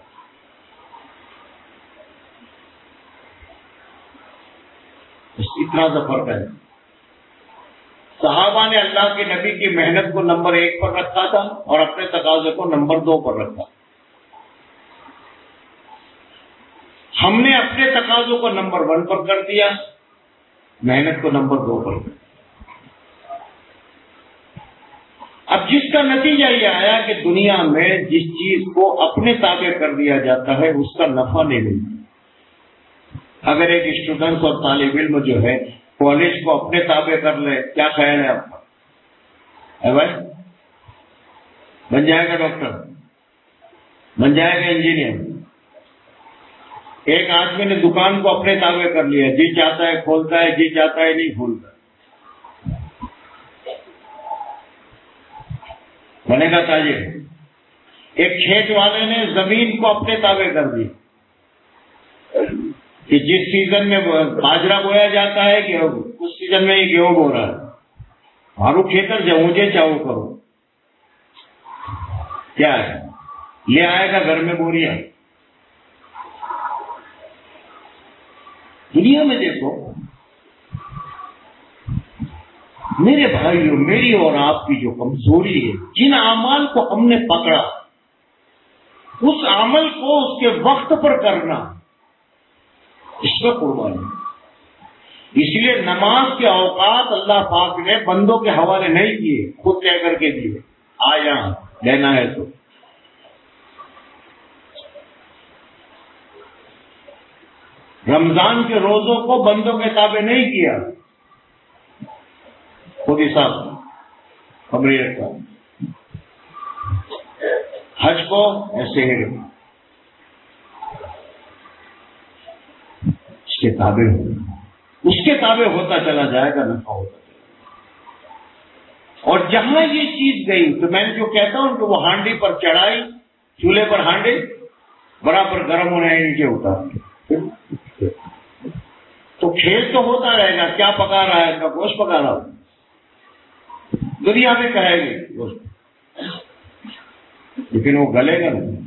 بس اتنا سا فرق ہے. صحابہ نے اللہ کے نبی کی محنت کو نمبر ایک پر رکھا تھا اور اپنے تقاضے کو نمبر دو پر رکھا. ہم نے اپنے تقاضوں کو نمبر ون پر کر دیا، محنت کو نمبر دو پر. اب جس کا نتیجہ یہ آیا کہ دنیا میں جس چیز کو اپنے تابع کر دیا جاتا ہے اس کا نفع نہیں ملتا. اگر ایک اسٹوڈنٹ اور طالب علم جو ہے کالج کو اپنے تابع کر لے، کیا خیال ہے آپ کا؟ ہے بھائی، بن جائے گا ڈاکٹر، بن جائے گا انجینئر. ایک آدمی نے دکان کو اپنے تابع کر لیا، جی چاہتا ہے کھولتا ہے، جی چاہتا ہے نہیں کھولتا. بنے گا تاجر. ایک کھیت والے نے زمین کو اپنے تابع کر دی کہ جس سیزن میں باجرا بویا جاتا ہے کہ اس سیزن میں یہ گیہوں بو رہا ہے، مارو کھیتر جو مجھے چاہو کرو. کیا ہے؟ لے آئے گا گھر میں بوریا. دنیا میں دیکھو میرے بھائیوں، میری اور آپ کی جو کمزوری ہے، جن اعمال کو ہم نے پکڑا اس عمل کو اس کے وقت پر کرنا، اس کا قربانی. اس لیے نماز کے اوقات اللہ پاک نے بندوں کے حوالے نہیں کیے، خود طے کر کے دیے. آ یہاں لینا ہے تو. رمضان کے روزوں کو بندوں کے تابع نہیں کیا، خود ہی صاحب خبری رکھا. حج کو ایسے ہی رکھا، اس کے تابع ہو اس کے تابع ہوتا چلا جائے گا، نفع ہوتا چلا جائے گا. اور جہاں یہ چیز گئی تو میں جو کہتا ہوں کہ وہ ہانڈی پر چڑھائی، چولہے پر ہانڈی برابر گرم ہونے نیچے اتار، تو کھیل تو ہوتا رہے گا. کیا پکا رہا ہے؟ ان کا گوشت پکا رہا ہوں. دنیا میں کہے گی گوشت، لیکن وہ گلے گا نہیں.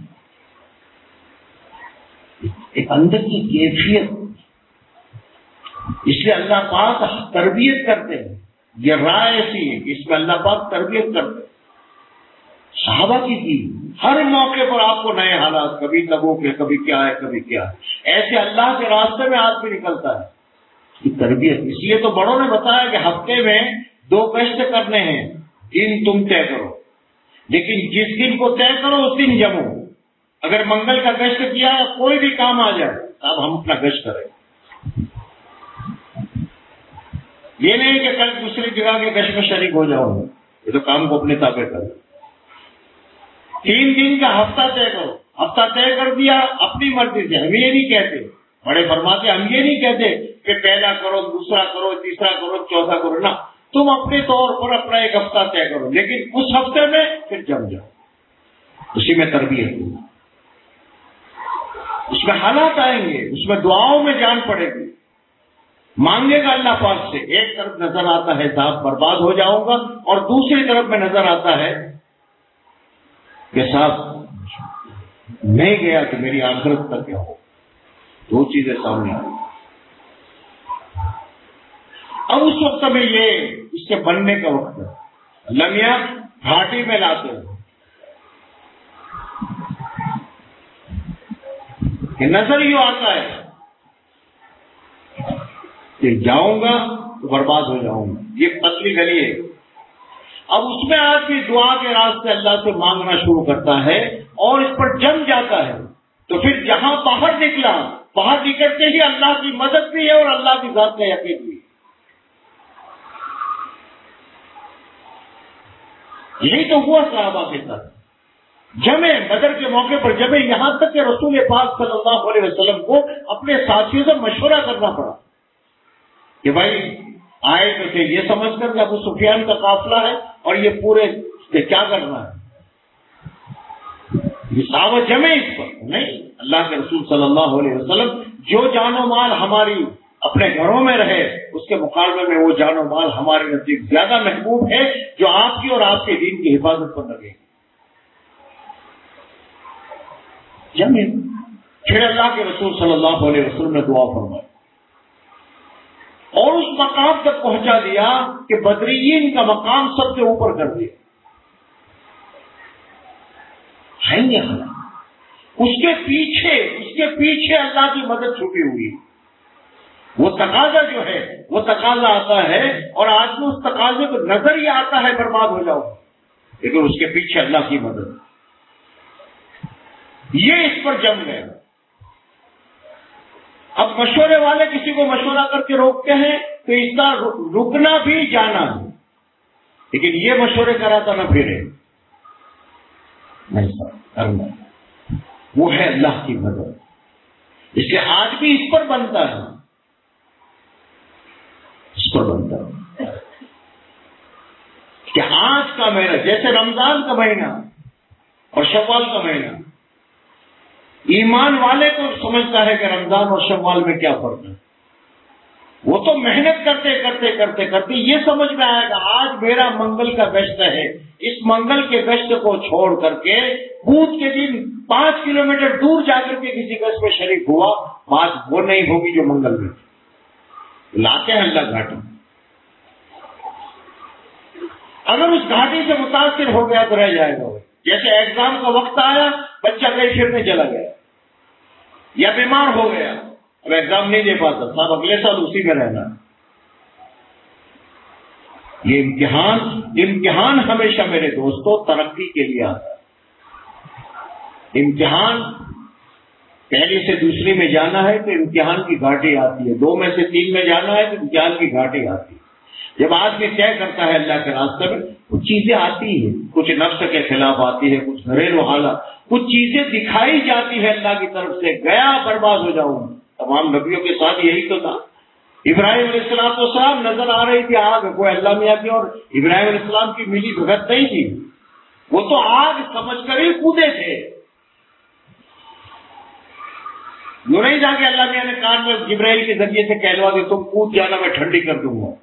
ایک اندر کی کیفیت. اس لیے اللہ پاک تربیت کرتے ہیں. یہ رائے ایسی ہے کہ اس میں اللہ پاک تربیت کرتے ہیں. صحابہ کی کی ہر موقع پر آپ کو نئے حالات، کبھی تبو کے، کبھی کیا ہے، کبھی کیا ہے. ایسے اللہ کے راستے میں آدمی نکلتا ہے کی تربیت. اس لیے تو بڑوں نے بتایا کہ ہفتے میں دو گشت کرنے ہیں، دن تم طے کرو، لیکن جس دن کو طے کرو اس دن جمو. اگر منگل کا گشت کیا کوئی بھی کام آ جائے اب ہم اپنا گشت کریں. یہ نہیں کہ کل دوسری جگہ کے گشت میں شریک ہو جاؤ گے، یہ تو کام کو اپنے تابع کرو. تین دن کا ہفتہ طے کرو، ہفتہ طے کر دیا اپنی مرضی سے. ہم یہ نہیں کہتے, بڑے فرماتے ہم یہ نہیں کہتے کہ پہلا کرو, دوسرا کرو, تیسرا کرو, چوتھا کرو. نہ, تم اپنے طور پر اپنا ایک ہفتہ طے کرو, لیکن اس ہفتے میں پھر جم جاؤ. اسی میں تربیت ہوگی, اس میں حالات آئیں گے, اس میں دعاؤں میں جان پڑے گی. مانگے گا اللہ پاک سے, ایک طرف نظر آتا ہے صاحب برباد ہو جاؤں گا, اور دوسری طرف میں نظر آتا ہے کہ صاحب نہیں گیا تو میری آخرت تک کیا ہو. دو چیزیں سامنے آئی. اب اس وقت میں یہ اس کے بننے کا وقت ہے. اللہ میاں گھاٹی میں لاتے ہیں کہ نظر یوں آتا ہے کہ جاؤں گا تو برباد ہو جاؤں گا, یہ پتلی گلی ہے. اب اس میں آدمی دعا کے راستے اللہ سے مانگنا شروع کرتا ہے اور اس پر جم جاتا ہے, تو پھر جہاں باہر نکلا, باہر نکلتے ہی اللہ کی مدد بھی ہے اور اللہ کی ذات کا یقین بھی. یہی تو ہوا صحابہ کے ساتھ. جمے بدر کے موقع پر جمے, یہاں تک کہ رسول پاک صلی اللہ علیہ وسلم کو اپنے ساتھیوں سے مشورہ کرنا پڑا کہ بھائی آئے تو تھے یہ سمجھ کر کہ ابو سفیان کا قافلہ ہے اور یہ پورے کیا کرنا ہے, یہ صحابہ جمے اس پر. نہیں, اللہ کے رسول صلی اللہ علیہ وسلم جو جان و مال ہماری اپنے گھروں میں رہے اس کے مقابلے میں وہ جان و مال ہمارے نزدیک زیادہ محبوب ہے جو آپ کی اور آپ کے دین کی حفاظت پر لگے. جمے. پھر اللہ کے رسول صلی اللہ علیہ وسلم نے دعا فرمائی اور اس مقام تک پہنچا دیا کہ بدریین کا مقام سب سے اوپر کر دیا. ہے یہاں اس کے پیچھے اس کے پیچھے اللہ کی مدد چھپی ہوئی. وہ تقاضا جو ہے وہ تقاضا آتا ہے اور آدمی اس تقاضے کو نظر ہی آتا ہے برباد ہو جاؤ, لیکن اس کے پیچھے اللہ کی مدد. یہ اس پر جم گئے. اب مشورے والے کسی کو مشورہ کر کے روکتے ہیں تو اس کا رکنا بھی جانا ہے, لیکن یہ مشورے کراتا نہ پھرے. نہیں سر, کرنا وہ ہے اللہ کی مدد. اس لیے آج بھی اس پر بنتا ہے, اس پر بنتا ہے کہ آج کا مہینہ جیسے رمضان کا مہینہ اور شوال کا مہینہ, ایمان والے کو سمجھتا ہے کہ رمضان اور شوال میں کیا فرق ہے. وہ تو محنت کرتے کرتے کرتے کرتے یہ سمجھ میں آئے گا آج میرا منگل کا گشت ہے, اس منگل کے گشت کو چھوڑ کر کے بدھ کے دن پانچ کلومیٹر دور جا کر کے کسی گشت میں شریک ہوا, بات وہ نہیں ہوگی جو منگل میں. لاتے ہیں اللہ گھاٹی. اگر اس گھاٹی سے متاثر ہو گیا تو رہ جائے گا. جیسے ایگزام کا وقت آیا, بچہ کہیں پھرنے چلا گیا یا بیمار ہو گیا, اب ایگزام نہیں دے پاتا, صاحب اگلے سال اسی میں رہنا. یہ امتحان امتحان ہمیشہ میرے دوستوں ترقی کے لیے آتا ہے. امتحان پہلی سے دوسری میں جانا ہے تو امتحان کی گھاٹی آتی ہے, دو میں سے تین میں جانا ہے تو امتحان کی گھاٹی آتی ہے. جب آدمی طے کرتا ہے اللہ کے راستے میں کچھ چیزیں آتی ہیں, کچھ نفس کے خلاف آتی ہے, کچھ گھریلو حالات, کچھ چیزیں دکھائی جاتی ہے اللہ کی طرف سے, گیا برباد ہو جاؤں. تمام نبیوں کے ساتھ یہی تو تھا. ابراہیم علیہ السلام تو صاحب نظر آ رہی تھی آگ, کوئی اللہ میاں کی اور ابراہیم علیہ السلام کی ملی بھگت نہیں تھی, وہ تو آگ سمجھ کر ہی کودے تھے. یوں نہیں جا کے اللہ میاں نے کان میں جبرائیل کے ذریعے سے کہلوا دے تم کود جانا میں ٹھنڈی کر دوں گا.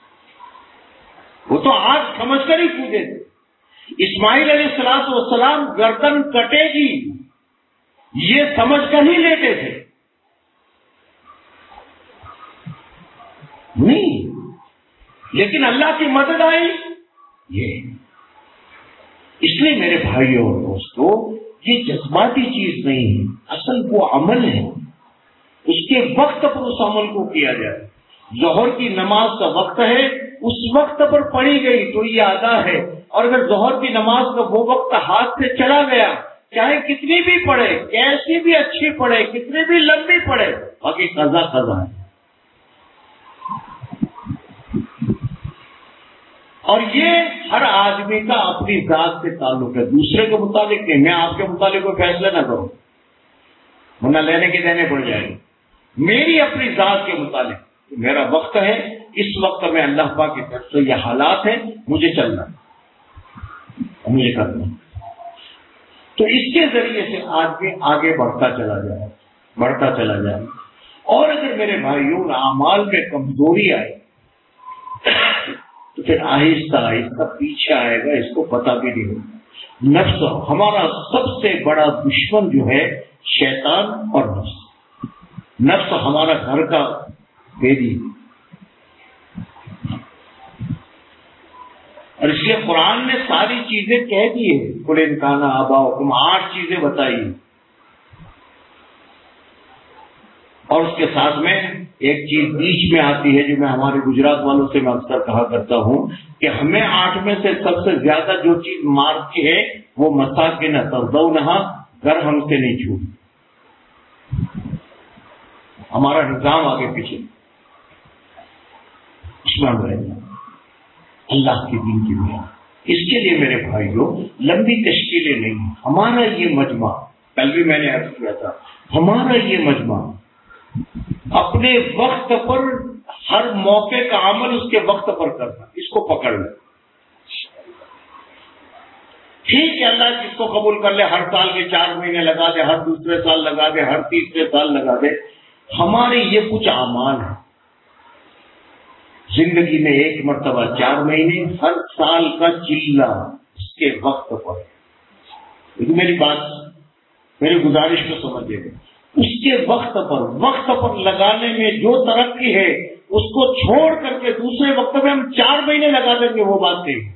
وہ تو آگ سمجھ کر ہی کودے تھے. اسماعیل علیہ السلام والسلام گردن کٹے گی یہ سمجھ کر ہی لیتے تھے, نہیں, لیکن اللہ کی مدد آئی. یہ اس لیے میرے بھائیوں اور دوستوں یہ جذباتی چیز نہیں ہے, اصل وہ عمل ہے. اس کے وقت پر اس عمل کو کیا جائے. ظہر کی نماز کا وقت ہے, اس وقت پر پڑھی گئی تو یہ ادا ہے, اور اگر ظہر کی نماز کا وہ وقت ہاتھ سے چلا گیا چاہے کتنی بھی پڑھے, کیسی بھی اچھی پڑھے, کتنی بھی لمبی پڑھے, باقی قضا قضا ہے. اور یہ ہر آدمی کا اپنی ذات سے تعلق ہے، دوسرے کے متعلق نہیں. میں آپ کے متعلق کوئی فیصلہ نہ کروں ورنہ لینے کے دینے پڑ جائیں گے. میری اپنی ذات کے متعلق میرا وقت ہے، اس وقت میں اللہ پاک کی طرف سے یہ حالات ہیں، مجھے چلنا مجھے کرنا. تو اس کے ذریعے سے آدمی آگے بڑھتا چلا جائے بڑھتا چلا جائے. اور اگر میرے بھائیوں اعمال میں کمزوری آئے تو پھر آہستہ آہستہ پیچھے آئے گا، اس کو پتہ بھی نہیں ہوگا. نفس ہمارا سب سے بڑا دشمن جو ہے شیطان اور نفس. نفس ہمارا گھر کا بیری، اور اس لیے قرآن نے ساری چیزیں کہہ دی ہے. قل ان کان آباؤکم، آٹھ چیزیں بتائی، اور اس کے ساتھ میں ایک چیز بیچ میں آتی ہے جو میں ہمارے گجرات والوں سے میں اکثر کہا کرتا ہوں کہ ہمیں آٹھ میں سے سب سے زیادہ جو چیز مارتی ہے وہ مساکن ترضونھا، گھر ہم سے نہیں چھوٹی. ہمارا نظام آگے پیچھے اس میں ہم رہنا اللہ کے دین کی بنیاد. اس کے لیے میرے بھائیوں لمبی تشکیلیں نہیں. ہمارا یہ مجمع، کل بھی میں نے عرض کیا تھا، ہمارا یہ مجمع اپنے وقت پر ہر موقع کا عمل اس کے وقت پر کرنا، اس کو پکڑ لیں. ٹھیک ہے اللہ جس کو قبول کر لے، ہر سال کے چار مہینے لگا دے، ہر دوسرے سال لگا دے، ہر تیسرے سال لگا دے. ہمارے یہ کچھ اعمال ہیں، زندگی میں ایک مرتبہ چار مہینے، ہر سال کا چلہ اس کے وقت پر. لیکن میری بات، میری گزارش کو سمجھے گا، اس کے وقت پر وقت پر لگانے میں جو ترقی ہے اس کو چھوڑ کر کے دوسرے وقت میں ہم چار مہینے لگا دیں گے، وہ بات نہیں.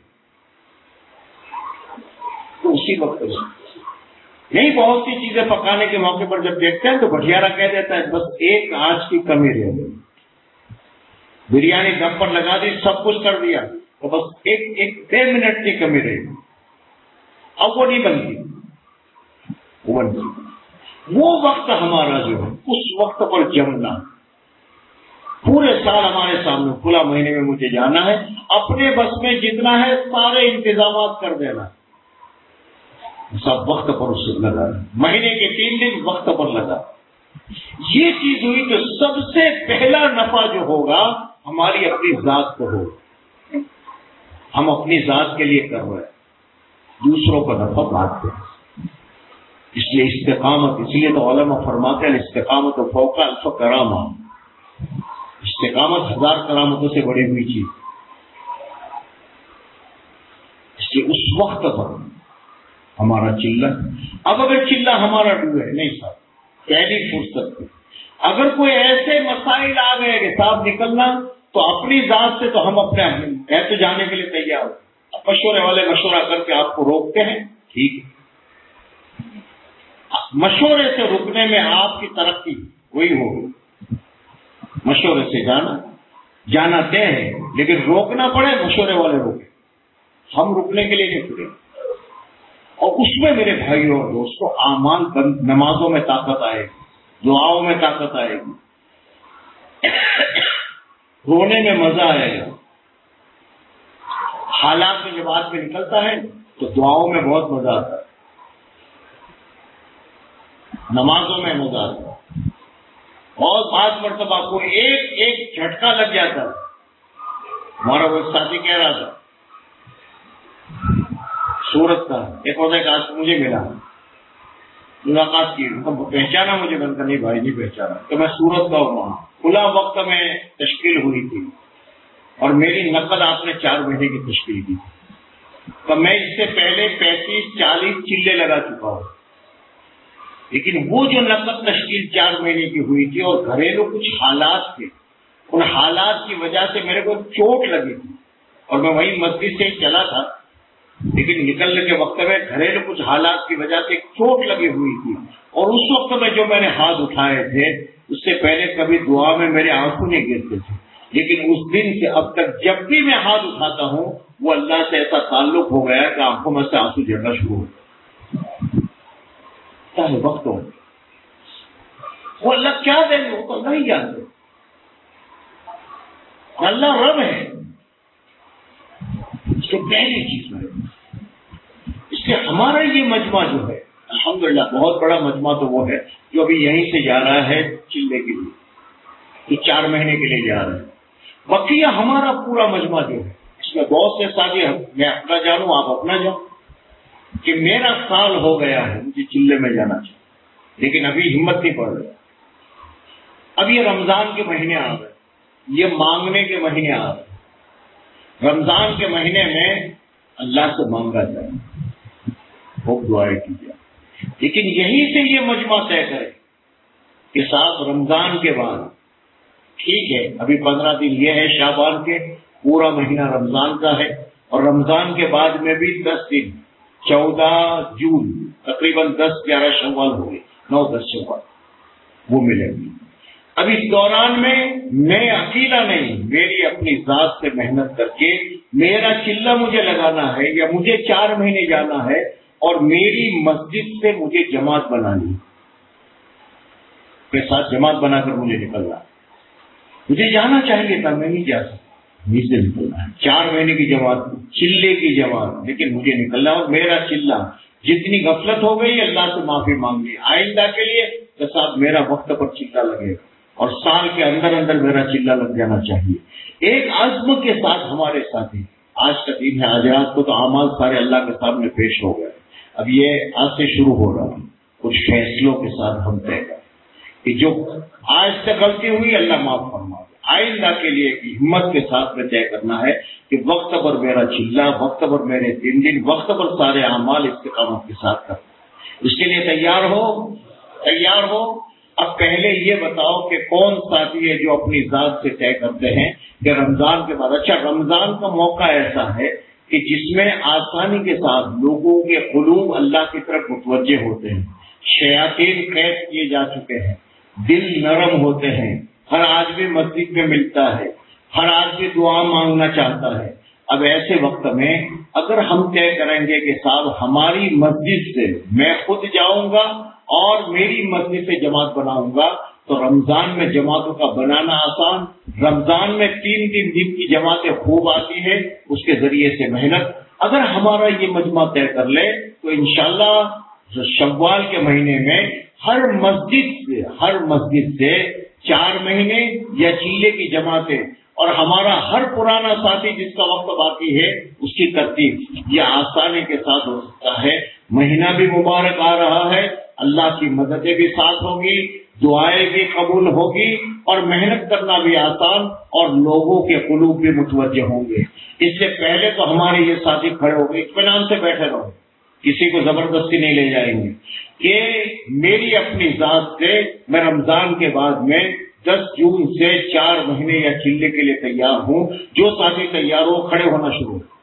تو اسی وقت میں نہیں، بہت سی چیزیں پکانے کے موقع پر جب دیکھتے ہیں تو بھٹیارا کہہ دیتا ہے بس ایک آنچ کی کمی رہ گئی. بریانی دم پر لگا دی، سب کچھ کر دیا، تو بس ایک ایک ڈیڑھ منٹ کی کمی رہی، اب وہ نہیں بنتی. وہ بنتی وہ وقت ہمارا جو ہے اس وقت پر جمنا. پورے سال ہمارے سامنے کھلا، مہینے میں مجھے جانا ہے، اپنے بس میں جتنا ہے سارے انتظامات کر دینا، سب وقت پر اس سے لگا. مہینے کے تین دن وقت پر لگا. یہ چیز ہوئی تو سب سے پہلا نفع جو ہوگا ہماری اپنی ذات کو ہوگا. ہم اپنی ذات کے لیے کر رہے ہیں، دوسروں کا نفع بات کریں. اس لیے استقامت، اس لیے تو علماء فرماتے ہیں استقامت و فوق الف کرامہ، استقامت ہزار کرامتوں سے بڑی ہوئی چیز. اس لیے اس وقت پر ہمارا چلہ، اب اگر چلہ ہمارا ڈوبے نہیں صاحب، پہلی فرصت اگر کوئی ایسے مسائل آ گئے کہ صاحب نکلنا، تو اپنی ذات سے تو ہم اپنے ہے تو جانے کے لیے تیار ہو. مشورے والے مشورہ کر کے آپ کو روکتے ہیں، ٹھیک ہے، مشورے سے رکنے میں آپ کی ترقی وہی ہوگی. مشورے سے جانا جانا طے ہے، لیکن روکنا پڑے مشورے والے روکے، ہم رکنے کے لیے نہیں کھلے. اور اس میں میرے بھائیوں اور دوستوں اعمال بند، نمازوں میں طاقت آئے گی، دعاؤں میں طاقت آئے گی، رونے میں مزہ آئے گا. حالات میں جب آدمی نکلتا ہے تو دعاؤں میں بہت مزہ آتا ہے، نمازوں میں مزہ آتا ہے. اور بعض مرتبہ کوئی ایک ایک جھٹکا لگ جاتا ہے. ہمارا وہ ساتھی کہہ رہا تھا سورت کا، ایک ہوتا ہے کہ آج مجھے ملا ملاقات کی، پہچانا مجھے، بند کا نہیں بھائی نہیں پہچانا، تو میں سورت کا ہوں. وہاں کھلا وقت میں تشکیل ہوئی تھی اور میری نقد آپ نے چار مہینے کی تشکیل کی تھی. تو میں اس سے پہلے پینتیس چالیس چلے لگا چکا ہوں، لیکن وہ جو نقد تشکیل چار مہینے کی ہوئی تھی اور گھریلو کچھ حالات تھے، ان حالات کی وجہ سے میرے کو چوٹ لگی تھی اور میں وہیں مسجد سے چلا تھا، لیکن نکلنے کے وقت میں گھریلو کچھ حالات کی وجہ سے چوٹ لگی ہوئی تھی. اور اس وقت میں جو میں نے ہاتھ اٹھائے تھے اس سے پہلے کبھی دعا میں میرے آنسو نہیں گرتے تھے، لیکن اس دن سے اب تک جب بھی میں ہاتھ اٹھاتا ہوں وہ اللہ سے ایسا تعلق ہو گیا کہ آنکھوں میں سے آنسو جھرنا شروع ہو ہے. وقت ہو وہ اللہ کیا دیں گے وہ تو اللہ ہی جانتے. اللہ رب ہے، اس سے پہلی چیز میں اس لیے ہمارا یہ مجمع جو ہے الحمدللہ بہت بڑا مجمع تو وہ ہے جو ابھی یہیں سے جا رہا ہے چلے کے لیے، یہ چار مہینے کے لیے جا رہا ہے۔ بقیہ ہمارا پورا مجمع جو ہے اس میں بہت سے ساتھی، میں اپنا جانوں آپ اپنا جانو کہ میرا سال ہو گیا ہے مجھے چلے میں جانا چاہیے، لیکن ابھی ہمت نہیں پڑ رہی۔ اب یہ رمضان کے مہینے آ گئے، یہ مانگنے کے مہینے آ گئے۔ رمضان کے مہینے میں اللہ سے مانگا جائے، خوب دعائیں کی جائے، لیکن یہیں سے یہ مجمع طے کرے کہ صاحب رمضان کے بعد ٹھیک ہے ابھی پندرہ دن یہ ہے شعبان کے، پورا مہینہ رمضان کا ہے، اور رمضان کے بعد میں بھی دس دن، چودہ جون تقریباً دس گیارہ شوال ہوئے، نو دس شوال وہ ملے گی۔ اب اس دوران میں میں اکیلا نہیں، میری اپنی ذات سے محنت کر کے میرا چلہ مجھے لگانا ہے یا مجھے چار مہینے جانا ہے، اور میری مسجد سے مجھے جماعت بنانی کے ساتھ جماعت بنا کر مجھے نکلنا، مجھے جانا چاہیے تھا میں نہیں جا سکتا، مجھ سے نکلنا ہے چار مہینے کی جماعت، چلے کی جماعت، لیکن مجھے نکلنا اور میرا چلہ جتنی غفلت ہو گئی اللہ سے معافی مانگنی آئندہ کے لیے کہ صاحب میرا وقت پر چلہ لگے اور سال کے اندر اندر میرا چلہ لگ جانا چاہیے۔ ایک عزم کے ساتھ ہمارے ساتھی، آج کا دن ہے، آج رات کو تو اعمال سارے اللہ کے سامنے پیش ہو گئے، اب یہ آج سے شروع ہو رہا ہے، کچھ فیصلوں کے ساتھ ہم طے کریں کہ جو آج تک غلطی ہوئی اللہ معاف فرما دے، آئندہ کے لیے ہمت کے ساتھ میں طے کرنا ہے کہ وقت پر میرا چلہ، وقت پر میرے تین دن، وقت پر سارے اعمال استقامت کے ساتھ کرنا۔ اس کے لیے تیار ہو تیار ہو اب پہلے یہ بتاؤ کہ کون ساتھی ہے جو اپنی ذات سے طے کرتے ہیں کہ رمضان کے بعد، اچھا رمضان کا موقع ایسا ہے کہ جس میں آسانی کے ساتھ لوگوں کے قلوب اللہ کی طرف متوجہ ہوتے ہیں، شیاطین قید کیے جا چکے ہیں، دل نرم ہوتے ہیں، ہر آدمی مسجد میں ملتا ہے، ہر آدمی دعا مانگنا چاہتا ہے۔ اب ایسے وقت میں اگر ہم طے کریں گے کہ صاحب ہماری مسجد سے میں خود جاؤں گا اور میری مسجد سے جماعت بناؤں گا، تو رمضان میں جماعتوں کا بنانا آسان، رمضان میں تین تین دن کی جماعتیں خوب آتی ہیں، اس کے ذریعے سے محنت اگر ہمارا یہ مجمع طے کر لے تو انشاءاللہ شوال کے مہینے میں ہر مسجد سے ہر مسجد سے چار مہینے یا چلے کی جماعتیں، اور ہمارا ہر پرانا ساتھی جس کا وقت باقی ہے اس کی ترتیب یہ آسانی کے ساتھ ہو سکتا ہے۔ مہینہ بھی مبارک آ رہا ہے، اللہ کی مددیں بھی ساتھ ہوگی، دعائیں بھی قبول ہوگی، اور محنت کرنا بھی آسان، اور لوگوں کے قلوب بھی متوجہ ہوں گے۔ اس سے پہلے تو ہمارے یہ ساتھی کھڑے ہو گئے، اطمینان سے بیٹھے رہو، کسی کو زبردستی نہیں لے جائیں گے کہ میری اپنی ذات سے میں رمضان کے بعد میں دس جون سے چار مہینے یا چلے کے لیے تیار ہوں۔ جو ساتھی تیار ہو کھڑے ہونا شروع